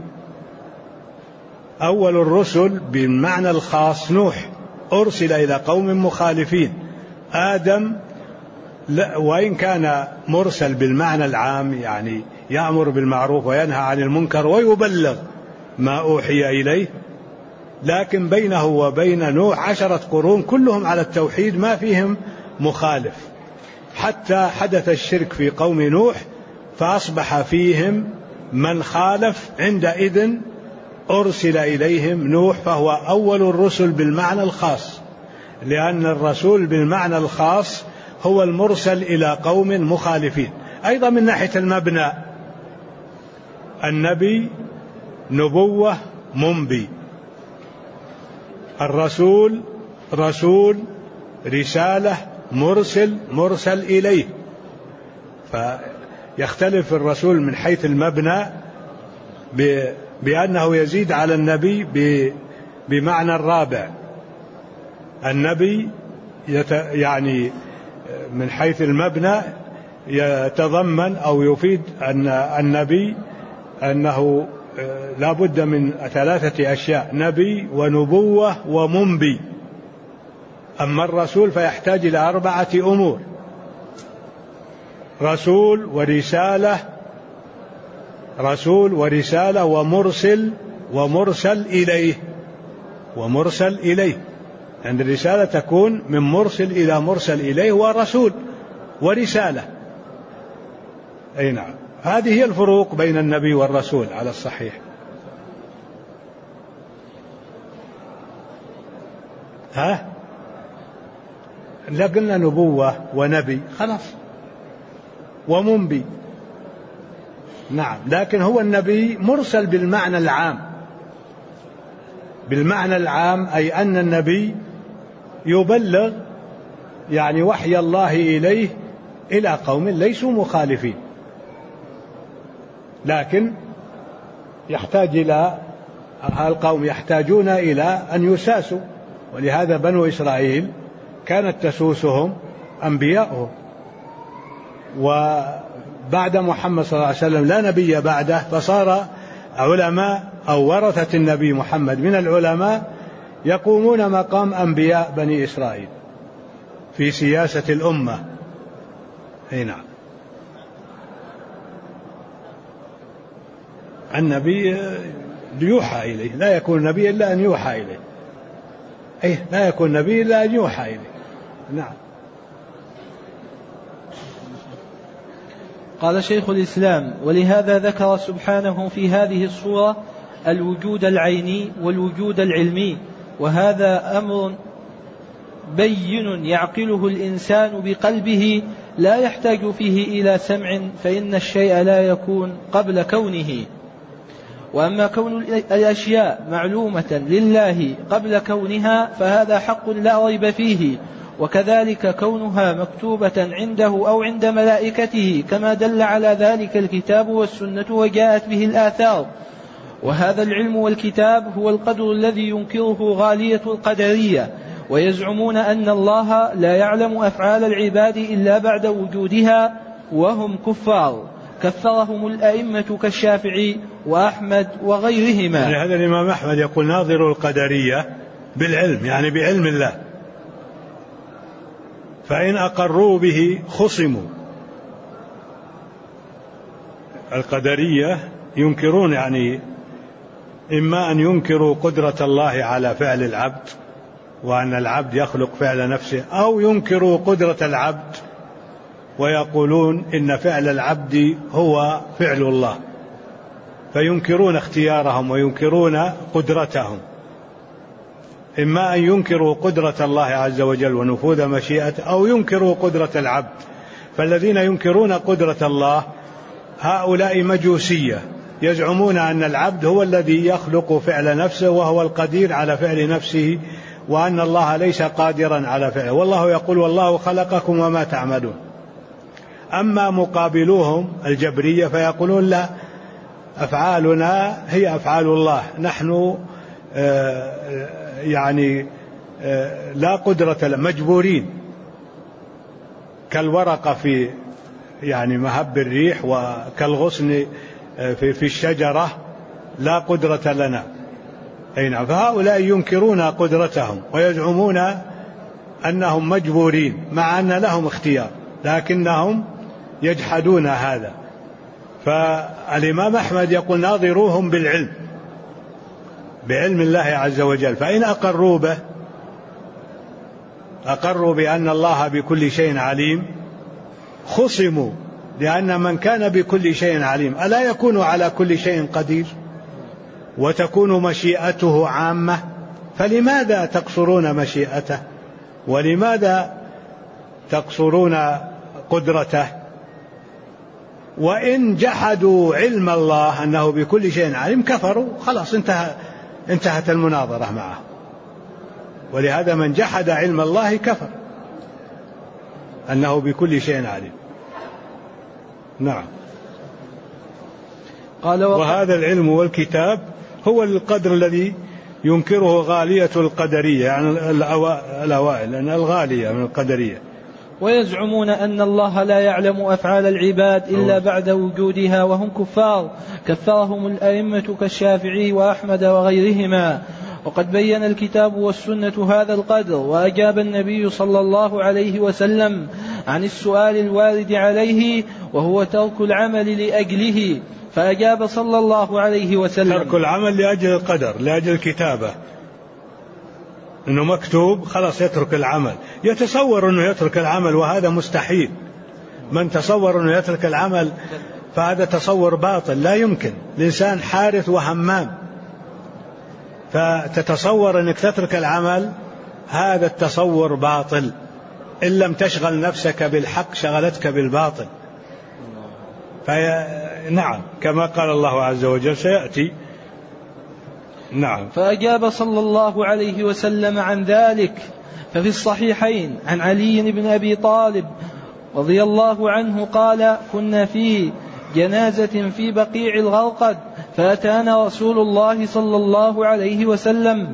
أول الرسل بالمعنى الخاص نوح، أرسل إلى قوم مخالفين. آدم وإن كان مرسل بالمعنى العام، يعني يأمر بالمعروف وينهى عن المنكر ويبلغ ما أوحي إليه، لكن بينه وبين نوح 10 قرون كلهم على التوحيد، ما فيهم مخالف، حتى حدث الشرك في قوم نوح فأصبح فيهم من خالف، عندئذ أرسل إليهم نوح، فهو أول الرسل بالمعنى الخاص، لأن الرسول بالمعنى الخاص هو المرسل إلى قوم مخالفين. أيضا من ناحية المبنى، النبي نبوة منبي، الرسول رسول رسالة مرسل إليه، فيختلف الرسول من حيث المبنى بأنه يزيد على النبي بمعنى الرابع. النبي يعني من حيث المبنى يتضمن أو يفيد أن النبي أنه لا بد من 3 أشياء: نبي ونبوة ومنبي. أما الرسول فيحتاج إلى 4 أمور: رسول ورسالة ومرسل إليه، لأن الرسالة تكون من مرسل إلى مرسل إليه، ورسول ورسالة. أي نعم، هذه هي الفروق بين النبي والرسول على الصحيح. لقلنا نبوة ونبي، خلاص، ومنبي. نعم، لكن هو النبي مرسل بالمعنى العام، بالمعنى العام، أي أن النبي يبلغ يعني وحي الله إليه إلى قوم ليسوا مخالفين، لكن يحتاج إلى القوم يحتاجون إلى أن يساسوا، ولهذا بنو إسرائيل كانت تسوسهم أنبياؤهم. وبعد محمد صلى الله عليه وسلم لا نبي بعده، فصار علماء أو ورثة النبي محمد من العلماء يقومون مقام أنبياء بني إسرائيل في سياسة الأمة. نعم. النبي يوحى إليه، لا يكون نبي إلا أن يوحى إليه، لا يكون نبي إلا أن يوحى إليه. نعم. قال شيخ الإسلام: ولهذا ذكر سبحانه في هذه الصورة الوجود العيني والوجود العلمي، وهذا أمر بين يعقله الإنسان بقلبه لا يحتاج فيه إلى سمع، فإن الشيء لا يكون قبل كونه. وأما كون الأشياء معلومة لله قبل كونها فهذا حق لا ريب فيه، وكذلك كونها مكتوبة عنده أو عند ملائكته كما دل على ذلك الكتاب والسنة وجاءت به الآثار. وهذا العلم والكتاب هو القدر الذي ينكره غالية القدرية، ويزعمون أن الله لا يعلم أفعال العباد إلا بعد وجودها، وهم كفار كفرهم الأئمة كالشافعي وأحمد وغيرهما. يعني هذا الإمام أحمد يقول ناظر القدرية بالعلم، يعني بعلم الله، فإن أقروا به خصموا. القدرية ينكرون، يعني إما أن ينكروا قدرة الله على فعل العبد وأن العبد يخلق فعل نفسه، أو ينكروا قدرة العبد ويقولون إن فعل العبد هو فعل الله، فينكرون اختيارهم وينكرون قدرتهم. إما أن ينكروا قدرة الله عز وجل ونفوذ مشيئته، أو ينكروا قدرة العبد. فالذين ينكرون قدرة الله هؤلاء مجوسية، يزعمون أن العبد هو الذي يخلق فعل نفسه وهو القدير على فعل نفسه، وأن الله ليس قادرا على فعله، والله يقول والله خلقكم وما تعملون. أما مقابلوهم الجبرية فيقولون لا، أفعالنا هي أفعال الله، نحن يعني لا قدرة مجبورين، كالورقة في يعني مهب الريح، وكالغصن في الشجرة لا قدرة لنا. نعم. فهؤلاء ينكرون قدرتهم ويزعمون أنهم مجبورين مع أن لهم اختيار، لكنهم يجحدون هذا. فالإمام أحمد يقول ناظروهم بالعلم، بعلم الله عز وجل، فإن أقروا به، أقروا بأن الله بكل شيء عليم، خصموا، لأن من كان بكل شيء عليم ألا يكون على كل شيء قدير وتكون مشيئته عامة؟ فلماذا تقصرون مشيئته؟ ولماذا تقصرون قدرته؟ وإن جحدوا علم الله أنه بكل شيء عليم كفروا، خلاص انتهت المناظرة معه. ولهذا من جحد علم الله كفر أنه بكل شيء عليم. نعم. وهذا العلم والكتاب هو القدر الذي ينكره غالية القدرية، يعني الأوائل، لأن الغالية من القدرية. ويزعمون أن الله لا يعلم أفعال العباد إلا بعد وجودها، وهم كفار كفرهم الأئمة كالشافعي وأحمد وغيرهما. وقد بين الكتاب والسنة هذا القدر، وأجاب النبي صلى الله عليه وسلم عن السؤال الوارد عليه وهو ترك العمل لأجله، فأجاب صلى الله عليه وسلم: ترك العمل لأجل القدر، لأجل الكتابة، إنه مكتوب خلاص يترك العمل. يتصور أنه يترك العمل، وهذا مستحيل. من تصور أنه يترك العمل فهذا تصور باطل، لا يمكن. الإنسان حارث وهمام، فتتصور أنك تترك العمل، هذا التصور باطل. إن لم تشغل نفسك بالحق شغلتك بالباطل. نعم كما قال الله عز وجل سيأتي. نعم. فأجاب صلى الله عليه وسلم عن ذلك. ففي الصحيحين عن علي بن أبي طالب رضي الله عنه قال: كنا في جنازة في بقيع الغرقد، فأتانا رسول الله صلى الله عليه وسلم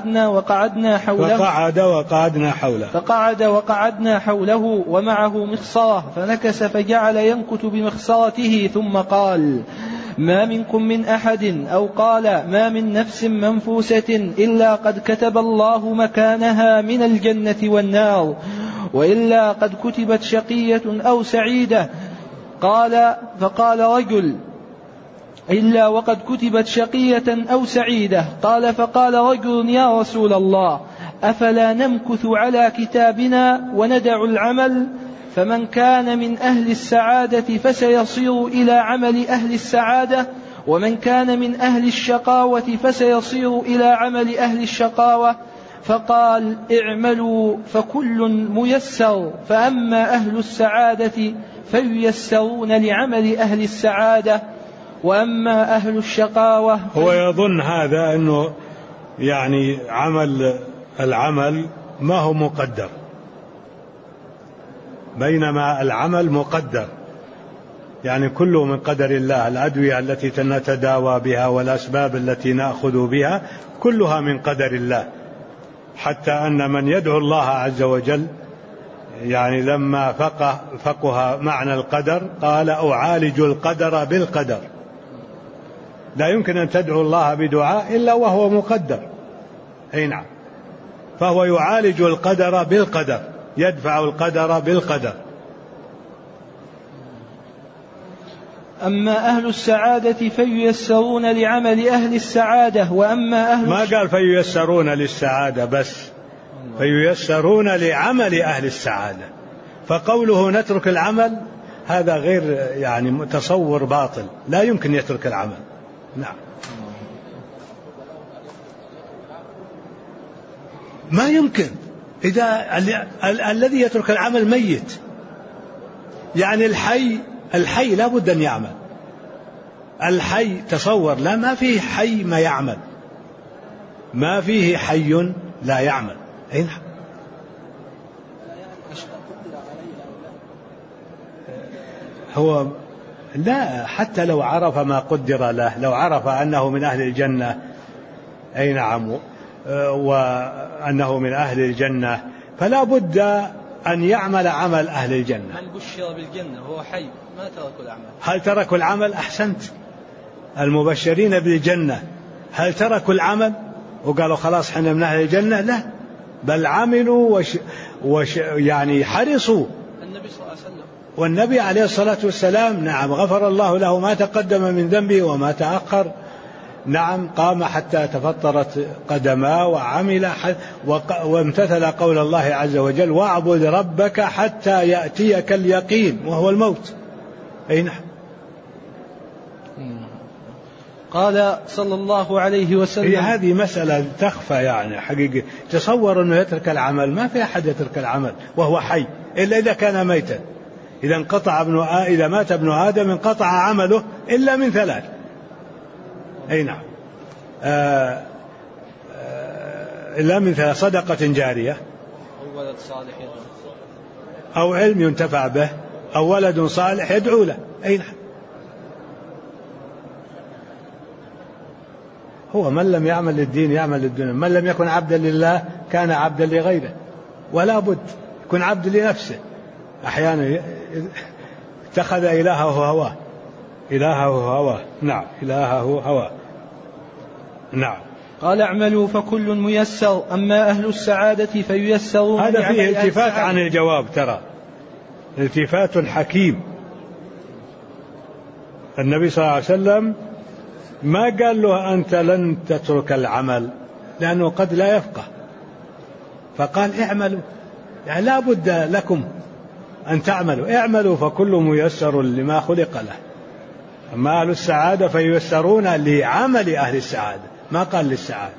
فقعد وقعدنا حوله ومعه مخصرة، فنكس فجعل ينكت بمخصرته ثم قال: ما منكم من أحد، أو قال: ما من نفس منفوسة إلا قد كتب الله مكانها من الجنة والنار، وإلا قد كتبت شقية أو سعيدة. فقال رجل: إلا وقد كتبت شقية أو سعيدة. فقال رجل: يا رسول الله، أفلا نمكث على كتابنا وندع العمل؟ فمن كان من أهل السعادة فسيصير إلى عمل أهل السعادة، ومن كان من أهل الشقاوة فسيصير إلى عمل أهل الشقاوة. فقال: اعملوا فكل ميسر، فأما أهل السعادة فييسرون لعمل أهل السعادة، وأما أهل الشقاوة هو يظن هذا أنه يعني العمل ما هو مقدر، بينما العمل مقدر، يعني كله من قدر الله. الأدوية التي نتداوى بها والأسباب التي نأخذ بها كلها من قدر الله، حتى أن من يدعو الله عز وجل يعني لما فقه معنى القدر قال: أعالج القدر بالقدر. لا يمكن أن تدعو الله بدعاء إلا وهو مقدر. أي نعم. فهو يعالج القدر بالقدر، يدفع القدر بالقدر. أما أهل السعادة فييسرون لعمل أهل السعادة، وأما أهل ما قال فييسرون للسعادة بس، فييسرون لعمل أهل السعادة. فقوله نترك العمل هذا غير يعني تصور باطل، لا يمكن يترك العمل. نعم. ما يمكن، إذا الذي يترك العمل ميت. يعني الحي لا بد أن يعمل. الحي تصور، لا ما فيه حي ما يعمل، ما فيه حي لا يعمل. أين هو لا، حتى لو عرف ما قدر له، لو عرف أنه من أهل الجنة، أي نعم، وأنه من أهل الجنة، فلا بد أن يعمل عمل أهل الجنة. من بشر بالجنة هو حي ما تركوا العمل. هل تركوا العمل؟ أحسنت. المبشرين بالجنة هل تركوا العمل وقالوا خلاص حنا من أهل الجنة؟ لا، بل عملوا يعني حرصوا. النبي صلى الله عليه وسلم، والنبي عليه الصلاة والسلام نعم غفر الله له ما تقدم من ذنبه وما تأخر. نعم، قام حتى تفطرت قدماه وعمل وامتثل قول الله عز وجل: واعبد ربك حتى يأتيك اليقين وهو الموت. أي نعم. قال صلى الله عليه وسلم: هذه مسألة تخفى يعني حقيقة. تصور أنه يترك العمل، ما في أحد يترك العمل وهو حي إلا إذا كان ميتا. إذا مات ابن آدم انقطع عمله إلا من ثلاث. أي نعم. إلا من ثلاث: صدقة جارية، أو ولد صالح يدعو، أو علم ينتفع به، أو ولد صالح يدعو له. أي نعم. هو من لم يعمل للدين يعمل للدنيا، من لم يكن عبدا لله كان عبدا لغيره، ولا بد يكون عبد لنفسه. أحيانا اتخذ إلهه هواه. نعم، إلهه هواه. نعم. قال: اعملوا فكل ميسر، أما أهل السعادة فييسرون. هذا فيه التفات عن الجواب، ترى التفات حكيم. النبي صلى الله عليه وسلم ما قال له أنت لن تترك العمل لأنه قد لا يفقه، فقال اعملوا، يعني لا بد لكم أن تعملوا. اعملوا فكل ميسر لما خلق له. أما أهل السعادة فييسرون لعمل أهل السعادة، ما قال للسعادة.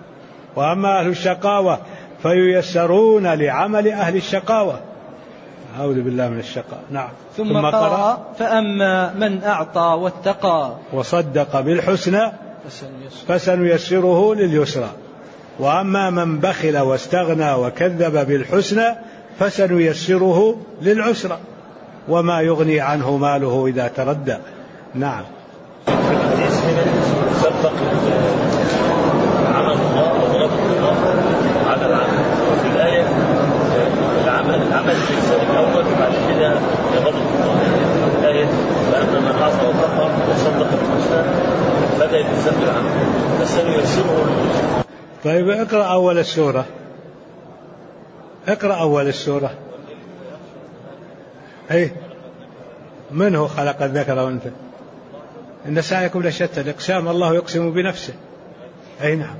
وأما أهل الشقاوة فييسرون لعمل أهل الشقاوة. أعوذ بالله من الشقاء. نعم. ثم قرأ فأما من أعطى واتقى وصدق بالحسنى فسنيسره لليسرى وأما من بخل واستغنى وكذب بالحسنى فسنيسره للعسرى وما يغني عنه ماله إذا تردى. نعم. سبق عمل الله وغضب الله على العمل، وفي الآية العمل الإنسان الأول بعد كده غضب الله. الآية فأما من عصى واتقى وصدق بالحسنى بدأ الإنسان بالعمل فسنيسره لليسرى. طيب اقرأ أول السورة. اقرأ أول السورة. أي من هو خلق الذكر والأنثى إن سعيكم لشتى. الإقسام الله يقسم بنفسه. أي نعم.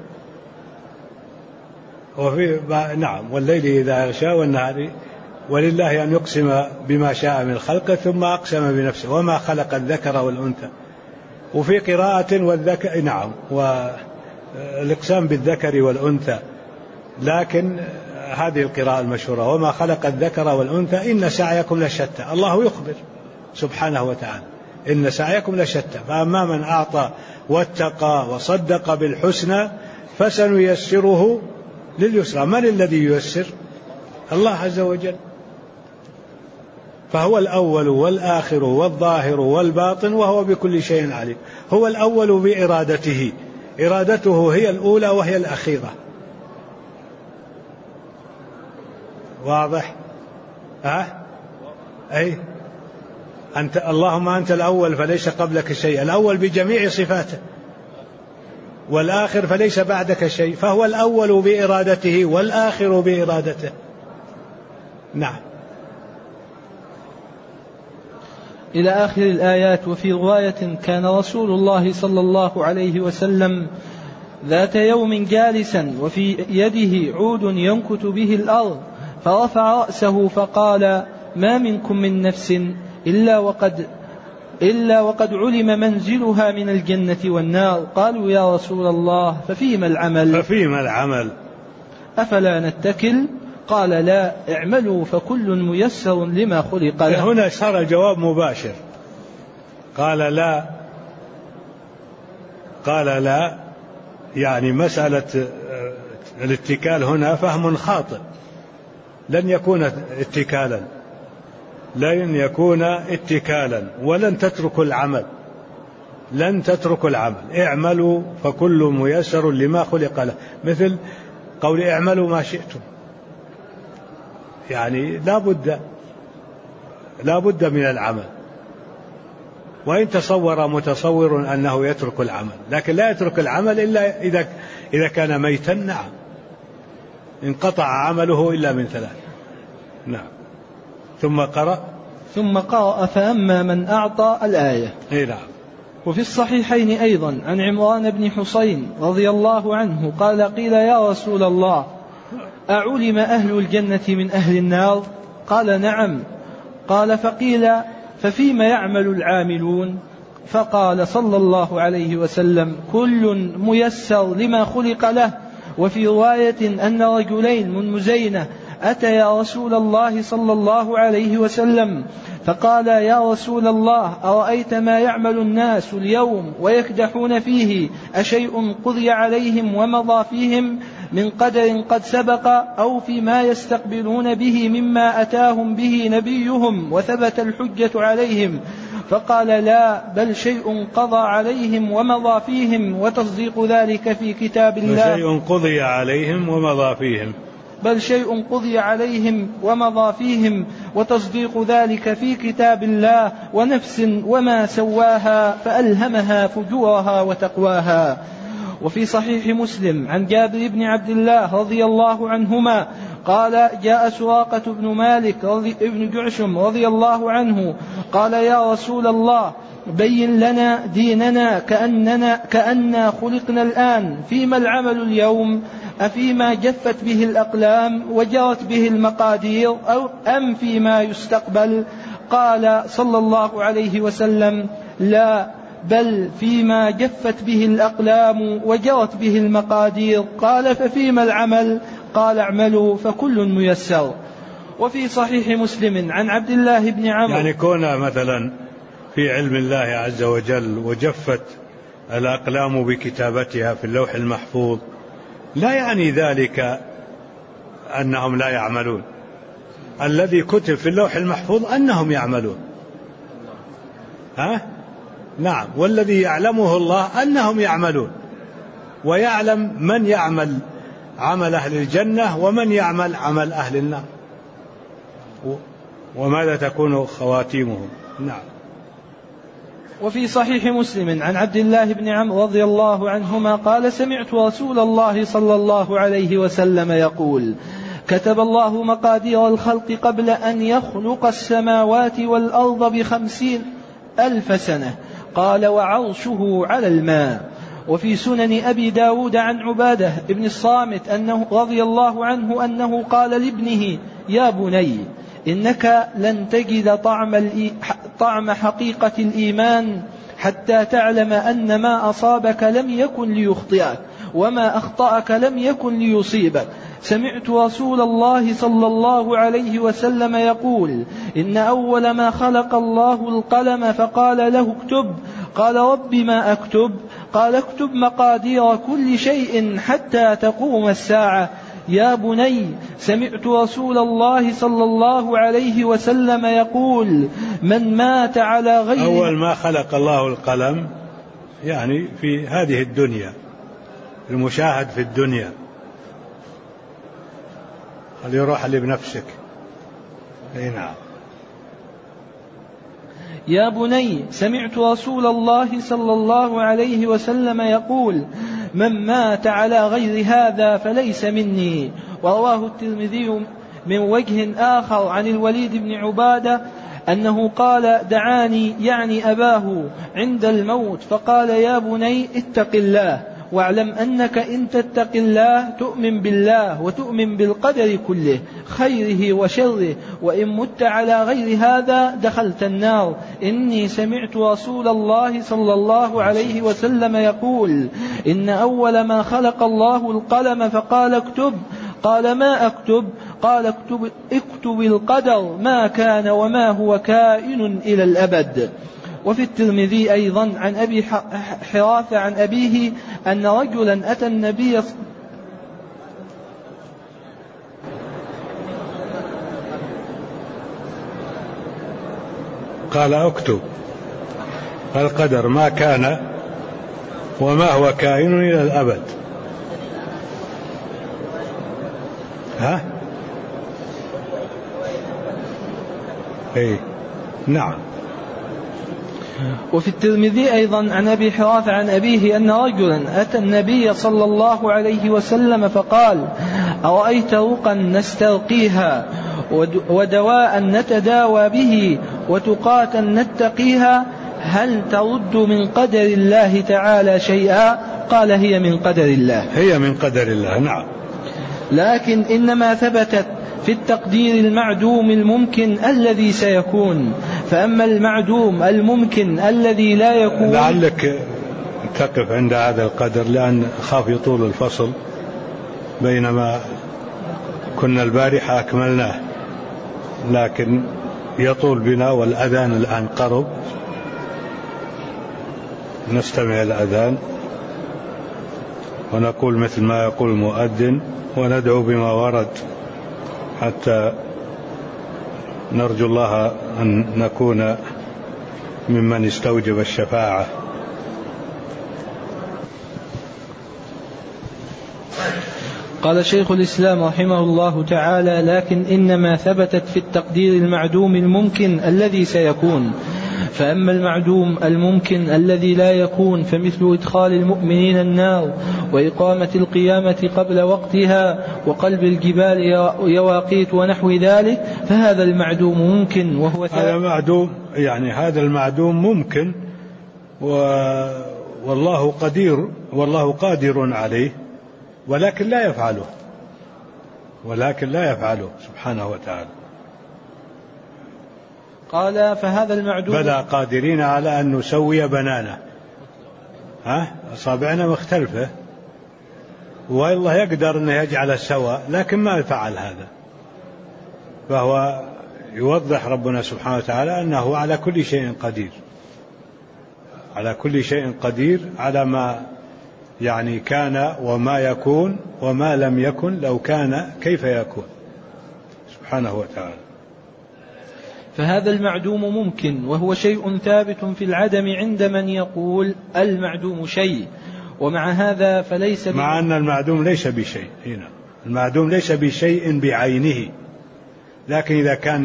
وفي نعم والليل إذا يغشى والنهار ولله أن يقسم بما شاء من خلقه ثم أقسم بنفسه وما خلق الذكر والأنثى. وفي قراءة والذكر نعم والإقسام بالذكر والأنثى، لكن هذه القراءة المشهورة وما خلق الذكر والأنثى إن سعيكم لشتى. الله يخبر سبحانه وتعالى إن سعيكم لشتى. فأما من أعطى واتقى وصدق بالحسنى فسنيسره لليسرى. من الذي ييسر؟ الله عز وجل. فهو الأول والآخر والظاهر والباطن وهو بكل شيء عليم. هو الأول بإرادته، إرادته هي الأولى وهي الأخيرة. واضح؟ أي أنت اللهم أنت الأول فليس قبلك شيء. الأول بجميع صفاته والآخر فليس بعدك شيء. فهو الأول بإرادته والآخر بإرادته. نعم. إلى آخر الآيات. وفي رواية كان رسول الله صلى الله عليه وسلم ذات يوم جالسا وفي يده عود ينكت به الأرض فرفع رأسه فقال ما منكم من نفس إلا وقد علم منزلها من الجنة والنار. قالوا يا رسول الله ففيما العمل أفلا نتكل؟ قال لا اعملوا فكل ميسر لما خلق له. هنا صار الجواب مباشر. قال لا يعني مسألة الاتكال هنا فهم خاطئ. لن يكون اتكالا ولن تتركوا العمل. اعملوا فكل ميسر لما خلق له. مثل قول اعملوا ما شئتم، يعني لا بد من العمل. وإن تصور متصور أنه يترك العمل، لكن لا يترك العمل إلا إذا كان ميتا. نعم. انقطع عمله إلا من ثلاث. نعم. ثم قرأ فأما من أعطى الآية. نعم. وفي الصحيحين أيضا عن عمران بن حسين رضي الله عنه قال قيل يا رسول الله أعلم أهل الجنة من أهل النار؟ قال نعم. قال فقيل ففيما يعمل العاملون؟ فقال صلى الله عليه وسلم كل ميسر لما خلق له. وفي رواية أن رجلين من مزينة أتيا رسول الله صلى الله عليه وسلم فقال يا رسول الله أرأيت ما يعمل الناس اليوم ويكدحون فيه أشيء قضي عليهم ومضى فيهم من قدر قد سبق أو فيما يستقبلون به مما أتاهم به نبيهم وثبت الحجة عليهم؟ فقال لا بل شيء قضى عليهم ومضى فيهم وتصديق ذلك في كتاب الله. شيء قضي عليهم ومضى فيهم بل شيء قضي عليهم ومضى فيهم وتصديق ذلك في كتاب الله ونفس وما سواها فألهمها فجورها وتقواها. وفي صحيح مسلم عن جابر بن عبد الله رضي الله عنهما قال جاء سراقة بن مالك بن جعشم رضي الله عنه قال يا رسول الله بين لنا ديننا كأننا خلقنا الآن، فيما العمل اليوم؟ أفيما جفت به الأقلام وجرت به المقادير أم فيما يستقبل؟ قال صلى الله عليه وسلم لا بل فيما جفت به الأقلام وجرت به المقادير. قال ففيما العمل؟ قال اعملوا فكل ميسر. وفي صحيح مسلم عن عبد الله بن عمرو يعني كون مثلا في علم الله عز وجل وجفت الأقلام بكتابتها في اللوح المحفوظ لا يعني ذلك أنهم لا يعملون. الذي كتب في اللوح المحفوظ أنهم يعملون، نعم، والذي يعلمه الله أنهم يعملون، ويعلم من يعمل عمل أهل الجنة ومن يعمل عمل أهل النار وماذا تكون خواتيمهم. نعم. وفي صحيح مسلم عن عبد الله بن عمرو رضي الله عنهما قال سمعت رسول الله صلى الله عليه وسلم يقول كتب الله مقادير الخلق قبل أن يخلق السماوات والأرض ب50,000 سنة. قال وعرشه على الماء. وفي سنن أبي داود عن عبادة بن الصامت أنه رضي الله عنه أنه قال لابنه يا بني إنك لن تجد طعم حقيقة الإيمان حتى تعلم أن ما أصابك لم يكن ليخطئك وما أخطأك لم يكن ليصيبك. سمعت رسول الله صلى الله عليه وسلم يقول إن أول ما خلق الله القلم فقال له اكتب. قال رب ما أكتب؟ قال اكتب مقادير كل شيء حتى تقوم الساعة. يا بني سمعت رسول الله صلى الله عليه وسلم يقول من مات على غير أول ما خلق الله القلم يعني في هذه الدنيا المشاهد في الدنيا. خلي يروح اللي بنفسك. نعم. يا بني سمعت رسول الله صلى الله عليه وسلم يقول من مات على غير هذا فليس مني. ورواه الترمذي من وجه آخر عن الوليد بن عبادة أنه قال دعاني يعني أباه عند الموت فقال يا بني اتق الله واعلم أنك إن تتق الله تؤمن بالله وتؤمن بالقدر كله خيره وشره وإن مت على غير هذا دخلت النار. إني سمعت رسول الله صلى الله عليه وسلم يقول إن أول ما خلق الله القلم فقال اكتب. قال ما أكتب؟ قال اكتب القدر ما كان وما هو كائن إلى الأبد. وفي الترمذي أيضا عن أبي حراثة عن أبيه أن رجلا أتى النبي قال اكتب القدر ما كان وما هو كائن إلى الأبد. نعم. وفي الترمذي أيضا عن أبي حراثة عن أبيه أن رجلا أتى النبي صلى الله عليه وسلم فقال أرأيت رقا نسترقيها ودواء نتداوى به وتقاة نتقيها هل ترد من قدر الله تعالى شيئا؟ قال هي من قدر الله. هي من قدر الله. نعم. لكن إنما ثبتت في التقدير المعدوم الممكن الذي سيكون. فأما المعدوم الممكن الذي لا يكون. لعلك تقف عند هذا القدر لأن خاف يطول الفصل بينما كنا البارحة أكملناه لكن يطول بنا والأذان الآن قرب. نستمع الأذان ونقول مثل ما يقول المؤذن وندعو بما ورد حتى نرجو الله أن نكون ممن استوجب الشفاعة. قال شيخ الإسلام رحمه الله تعالى لكن إنما ثبتت في التقدير المعدوم الممكن الذي سيكون. فأما المعدوم الممكن الذي لا يكون فمثل إدخال المؤمنين النار وإقامة القيامة قبل وقتها وقلب الجبال يواقيت ونحو ذلك فهذا المعدوم ممكن وهو هذا معدوم يعني هذا المعدوم ممكن والله قدير والله قادر عليه ولكن لا يفعله سبحانه وتعالى. قال فهذا المعدوم بلى قادرين على أن نسوي بنانه. أصابعنا مختلفة والله يقدر أن يجعل السواء لكن ما فعل هذا. فهو يوضح ربنا سبحانه وتعالى أنه على كل شيء قدير، على كل شيء قدير، على ما يعني كان وما يكون وما لم يكن لو كان كيف يكون سبحانه وتعالى. فهذا المعدوم ممكن وهو شيء ثابت في العدم عند من يقول المعدوم شيء، ومع هذا فليس مع أن المعدوم ليس بشيء. هنا المعدوم ليس بشيء بعينه، لكن إذا كان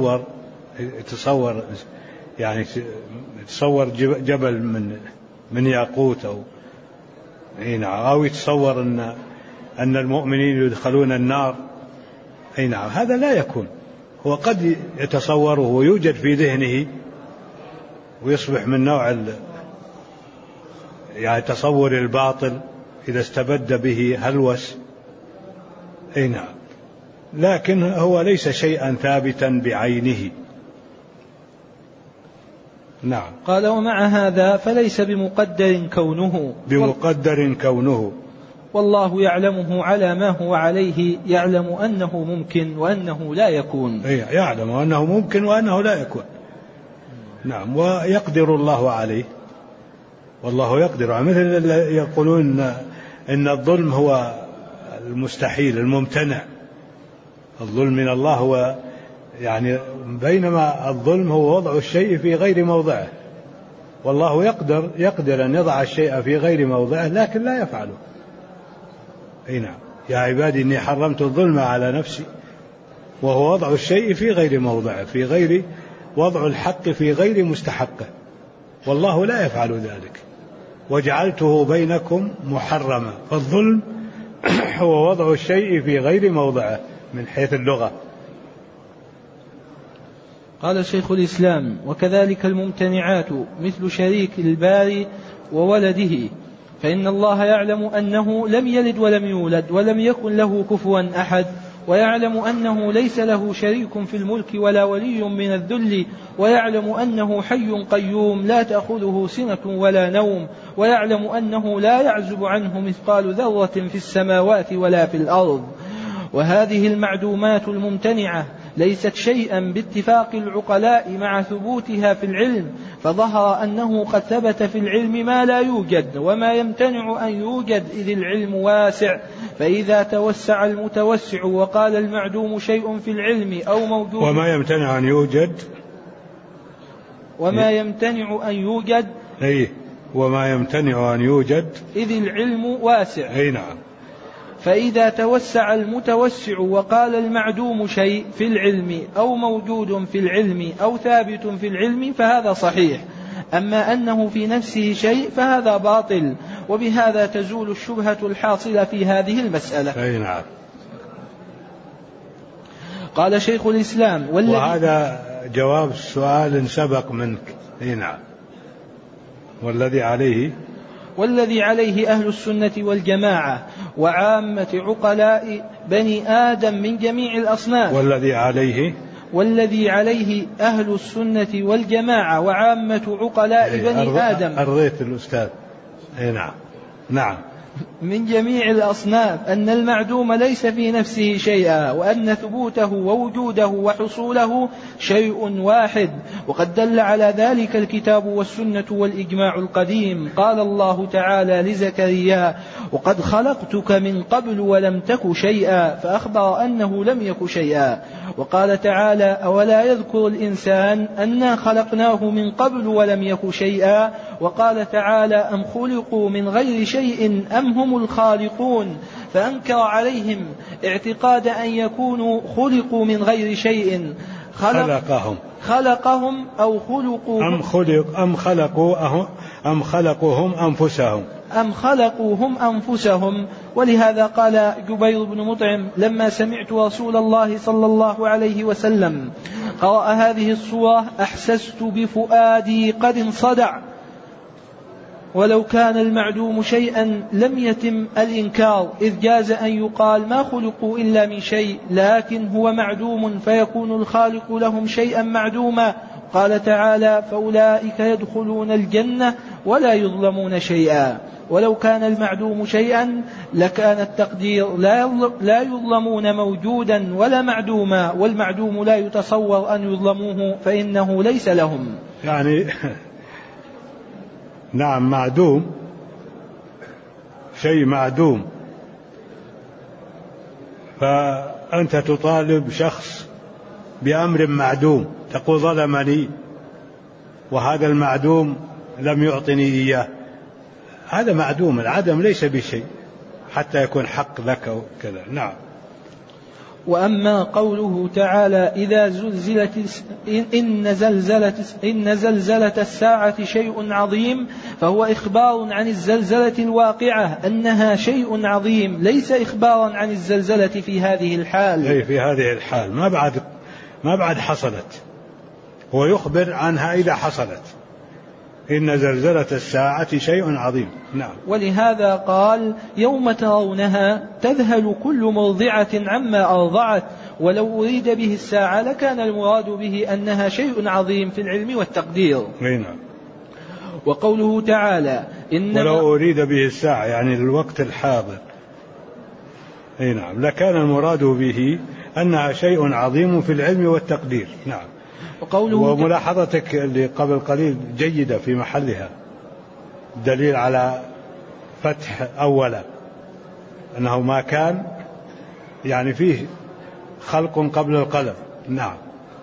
يتصور يعني يتصور جبل من ياقوت أو يتصور أن المؤمنين يدخلون النار، نعم هذا لا يكون. هو قد يتصوره ويوجد في ذهنه ويصبح من نوع يعني تصور الباطل إذا استبد به هلوس، نعم، لكن هو ليس شيئا ثابتا بعينه. نعم. قال ومع هذا فليس بمقدر كونه والله يعلمه على ما هو عليه، يعلم أنه ممكن وأنه لا يكون. يعلم أنه ممكن وأنه لا يكون. نعم. ويقدر الله عليه، والله يقدر عليه. مثل يقولون إن الظلم هو المستحيل الممتنع، الظلم من الله هو يعني، بينما الظلم هو وضع الشيء في غير موضعه، والله يقدر أن يضع الشيء في غير موضعه لكن لا يفعله. نعم. يا عبادي إني حرمت الظلم على نفسي، وهو وضع الشيء في غير موضعه، في غير وضع الحق في غير مستحقه، والله لا يفعل ذلك. وجعلته بينكم محرما، فالظلم هو وضع الشيء في غير موضعه من حيث اللغة. قال شيخ الإسلام وكذلك الممتنعات مثل شريك الباري وولده، فإن الله يعلم أنه لم يلد ولم يولد ولم يكن له كفوا أحد، ويعلم أنه ليس له شريك في الملك ولا ولي من الذل، ويعلم أنه حي قيوم لا تأخذه سنة ولا نوم، ويعلم أنه لا يعزب عنه مثقال ذرة في السماوات ولا في الأرض. وهذه المعدومات الممتنعة ليست شيئا باتفاق العقلاء مع ثبوتها في العلم، فظهر أنه قد ثبت في العلم ما لا يوجد وما يمتنع أن يوجد إذ العلم واسع، فإذا توسع المتوسع وقال المعدوم شيء في العلم أو موجود وما يمتنع أن يوجد وما يمتنع أن يوجد وما يمتنع أن يوجد إذ العلم واسع. نعم. فإذا توسع المتوسع وقال المعدوم شيء في العلم أو موجود في العلم أو ثابت في العلم فهذا صحيح، أما أنه في نفسه شيء فهذا باطل، وبهذا تزول الشبهة الحاصلة في هذه المسألة. نعم. قال شيخ الإسلام وهذا جواب سؤال سبق منك. نعم. والذي عليه أهل السنة والجماعة وعامة عقلاء بني آدم من جميع الأصناف. والذي عليه أهل السنة والجماعة وعامة عقلاء بني آدم. أرضيت الأستاذ. نعم. من جميع الأصناف أن المعدوم ليس في نفسه شيئا، وأن ثبوته ووجوده وحصوله شيء واحد، وقد دل على ذلك الكتاب والسنة والإجماع القديم. قال الله تعالى لزكريا وقد خلقتك من قبل ولم تك شيئا، فأخبر أنه لم يك شيئا. وقال تعالى أولا يذكر الإنسان أنا خلقناه من قبل ولم يك شيئا. وقال تعالى أم خلقوا من غير شيء أم هم الخالقون، فأنكر عليهم اعتقاد أن يكونوا خلقوا من غير شيء. خلقهم أو خلقوا أم خلقوا هم أنفسهم. ولهذا قال جبير بن مطعم لما سمعت رسول الله صلى الله عليه وسلم قرأ هذه السورة أحسست بفؤادي قد انصدع. ولو كان المعدوم شيئا لم يتم الإنكار، إذ جاز أن يقال ما خلقوا إلا من شيء، لكن هو معدوم فيكون الخالق لهم شيئا معدوما. قال تعالى فأولئك يدخلون الجنة ولا يظلمون شيئا. ولو كان المعدوم شيئا لكان التقدير لا يظلمون موجودا ولا معدوما، والمعدوم لا يتصور أن يظلموه فإنه ليس لهم. يعني نعم، معدوم، شيء معدوم، فأنت تطالب شخص بأمر معدوم، تقول ظلمني وهذا المعدوم لم يعطني إياه، هذا معدوم، العدم ليس بشيء حتى يكون حق لك وكذا. نعم. وأما قوله تعالى إذا زلزلت إن زلزلة الساعة شيء عظيم، فهو إخبار عن الزلزلة الواقعة أنها شيء عظيم، ليس إخبارا عن الزلزلة في هذه الحال. أي في هذه الحال ما بعد حصلت، هو يخبر عنها إذا حصلت. إن زلزلة الساعة شيء عظيم. نعم. ولهذا قال يوم ترونها تذهل كل مرضعة عما أرضعت، ولو أريد به الساعة لكان المراد به أنها شيء عظيم في العلم والتقدير. نعم. وقوله تعالى ولو أريد به الساعة يعني الوقت الحاضر. نعم، لكان المراد به أنها شيء عظيم في العلم والتقدير. نعم. وملاحظتك اللي قبل قليل جيدة في محلها، دليل على فتح أولا أنه ما كان يعني فيه خلق قبل القلم. نعم.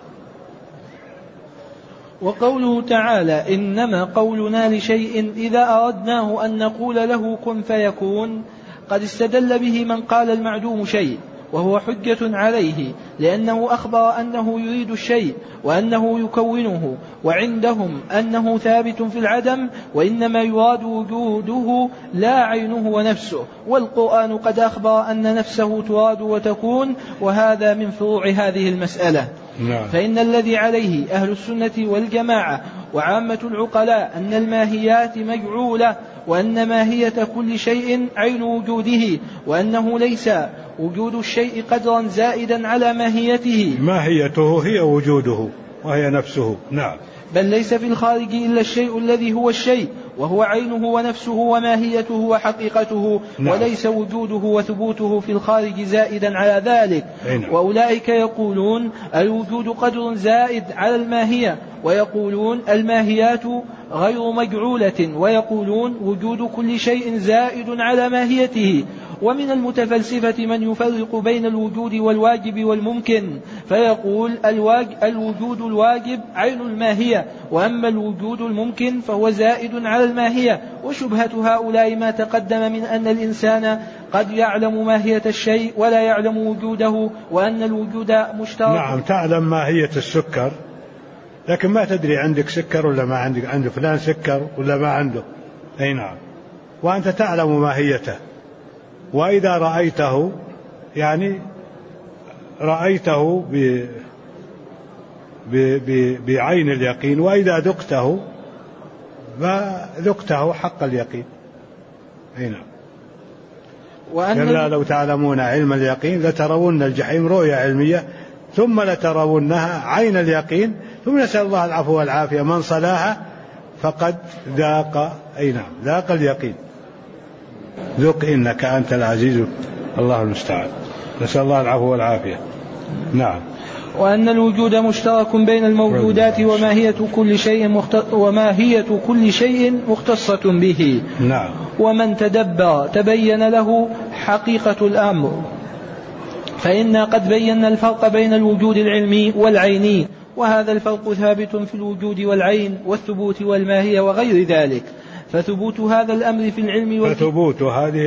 وقوله تعالى إنما قولنا لشيء إذا أردناه أن نقول له كن فيكون، قد استدل به من قال المعدوم شيء، وهو حجة عليه، لأنه أخبر أنه يريد الشيء وأنه يكونه، وعندهم أنه ثابت في العدم وإنما يراد وجوده لا عينه ونفسه، والقرآن قد أخبر أن نفسه تراد وتكون، وهذا من فروع هذه المسألة. فإن الذي عليه أهل السنة والجماعة وعامة العقلاء أن الماهيات مجعولة، وأن ماهية كل شيء عين وجوده، وأنه ليس وجود الشيء قدرا زائدا على ماهيته، ماهيته هي وجوده وهي نفسه. نعم. بل ليس في الخارج إلا الشيء الذي هو الشيء، وهو عينه ونفسه وماهيته وحقيقته. نعم. وليس وجوده وثبوته في الخارج زائدا على ذلك. نعم. وأولئك يقولون الوجود قدر زائد على الماهية، ويقولون الماهيات غير مجعولة، ويقولون وجود كل شيء زائد على ماهيته. ومن المتفلسفة من يفرق بين الوجود والواجب والممكن، فيقول الوجود الواجب عين الماهية، وأما الوجود الممكن فهو زائد على الماهية. وشبهة هؤلاء ما تقدم من أن الإنسان قد يعلم ماهية الشيء ولا يعلم وجوده، وأن الوجود مشترك. نعم، تعلم ماهية السكر لكن ما تدري عندك سكر ولا ما عندك، عند فلان سكر ولا ما عنده. أي نعم. وأنت تعلم ماهيته، وإذا رأيته يعني رأيته بعين اليقين، وإذا ذقته فذقته حق اليقين. أي نعم. كلا لو تعلمون علم اليقين لترون الجحيم رؤيا علمية ثم لترونها عين اليقين ثم نسأل الله العفو والعافية، من صلاها فقد ذاق. أي نعم، ذاق اليقين. ذق إنك أنت العزيز. الله المستعان، نسأل الله العفو والعافية. نعم. وأن الوجود مشترك بين الموجودات وماهية كل شيء مختصة به. نعم. ومن تدبر تبين له حقيقة الأمر، فإنا قد بينا الفرق بين الوجود العلمي والعيني، وهذا الفرق ثابت في الوجود والعين والثبوت والماهية وغير ذلك. فثبوت هذا الأمر في العلم فثبوت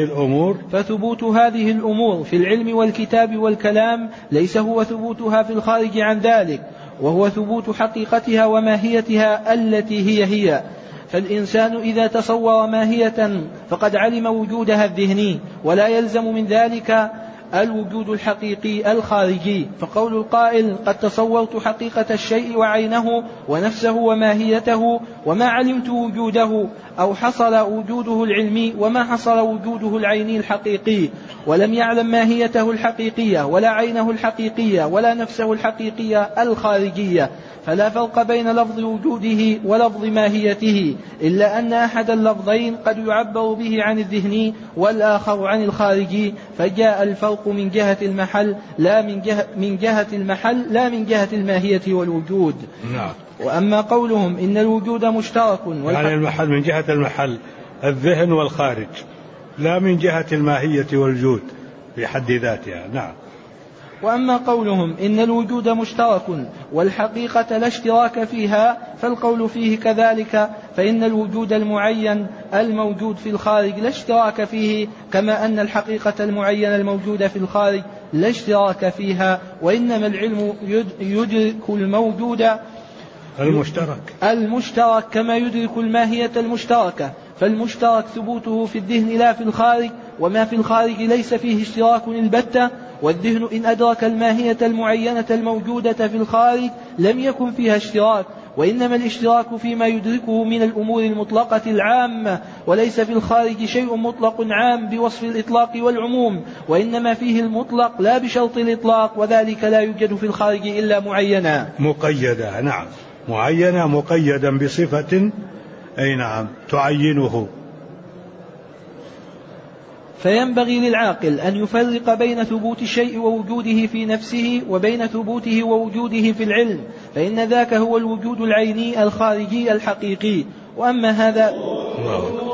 هذه الأمور في العلم والكتاب والكلام ليس هو ثبوتها في الخارج عن ذلك، وهو ثبوت حقيقتها وماهيتها التي هي. فالإنسان إذا تصور ماهية فقد علم وجودها الذهني، ولا يلزم من ذلك الوجود الحقيقي الخارجي. فقول القائل قد تصورت حقيقة الشيء وعينه ونفسه وماهيته وما علمت وجوده، أو حصل وجوده العلمي وما حصل وجوده العيني الحقيقي، ولم يعلم ماهيته الحقيقية ولا عينه الحقيقية ولا نفسه الحقيقية الخارجية، فلا فرق بين لفظ وجوده ولفظ ماهيته، إلا أن أحد اللفظين قد يعبر به عن الذهني والآخر عن الخارجي، فجاء الفرق من جهة المحل لا من جهة الماهية والوجود. نعم. وأما قولهم إن الوجود مشترك يعني المحل من جهة المحل الذهن والخارج، لا من جهة الماهية والوجود في حد ذاتها. نعم. وأما قولهم إن الوجود مشترك والحقيقة لا اشتراك فيها، فالقول فيه كذلك، فإن الوجود المعين الموجود في الخارج لا اشتراك فيه، كما أن الحقيقة المعينة الموجودة في الخارج لا اشتراك فيها، وإنما العلم يدرك الموجود المشترك كما يدرك الماهية المشتركة، فالمشترك ثبوته في الذهن لا في الخارج، وما في الخارج ليس فيه اشتراك البتة، والذهن إن أدرك الماهية المعينة الموجودة في الخارج لم يكن فيها اشتراك، وإنما الاشتراك فيما يدركه من الأمور المطلقة العامة، وليس في الخارج شيء مطلق عام بوصف الإطلاق والعموم، وإنما فيه المطلق لا بشرط الإطلاق، وذلك لا يوجد في الخارج إلا معينا مقيدة. نعم، معينة مقيدا بصفة أي نعم تعينه. فينبغي للعاقل أن يفرق بين ثبوت الشيء ووجوده في نفسه وبين ثبوته ووجوده في العلم، فإن ذاك هو الوجود العيني الخارجي الحقيقي. وأما هذا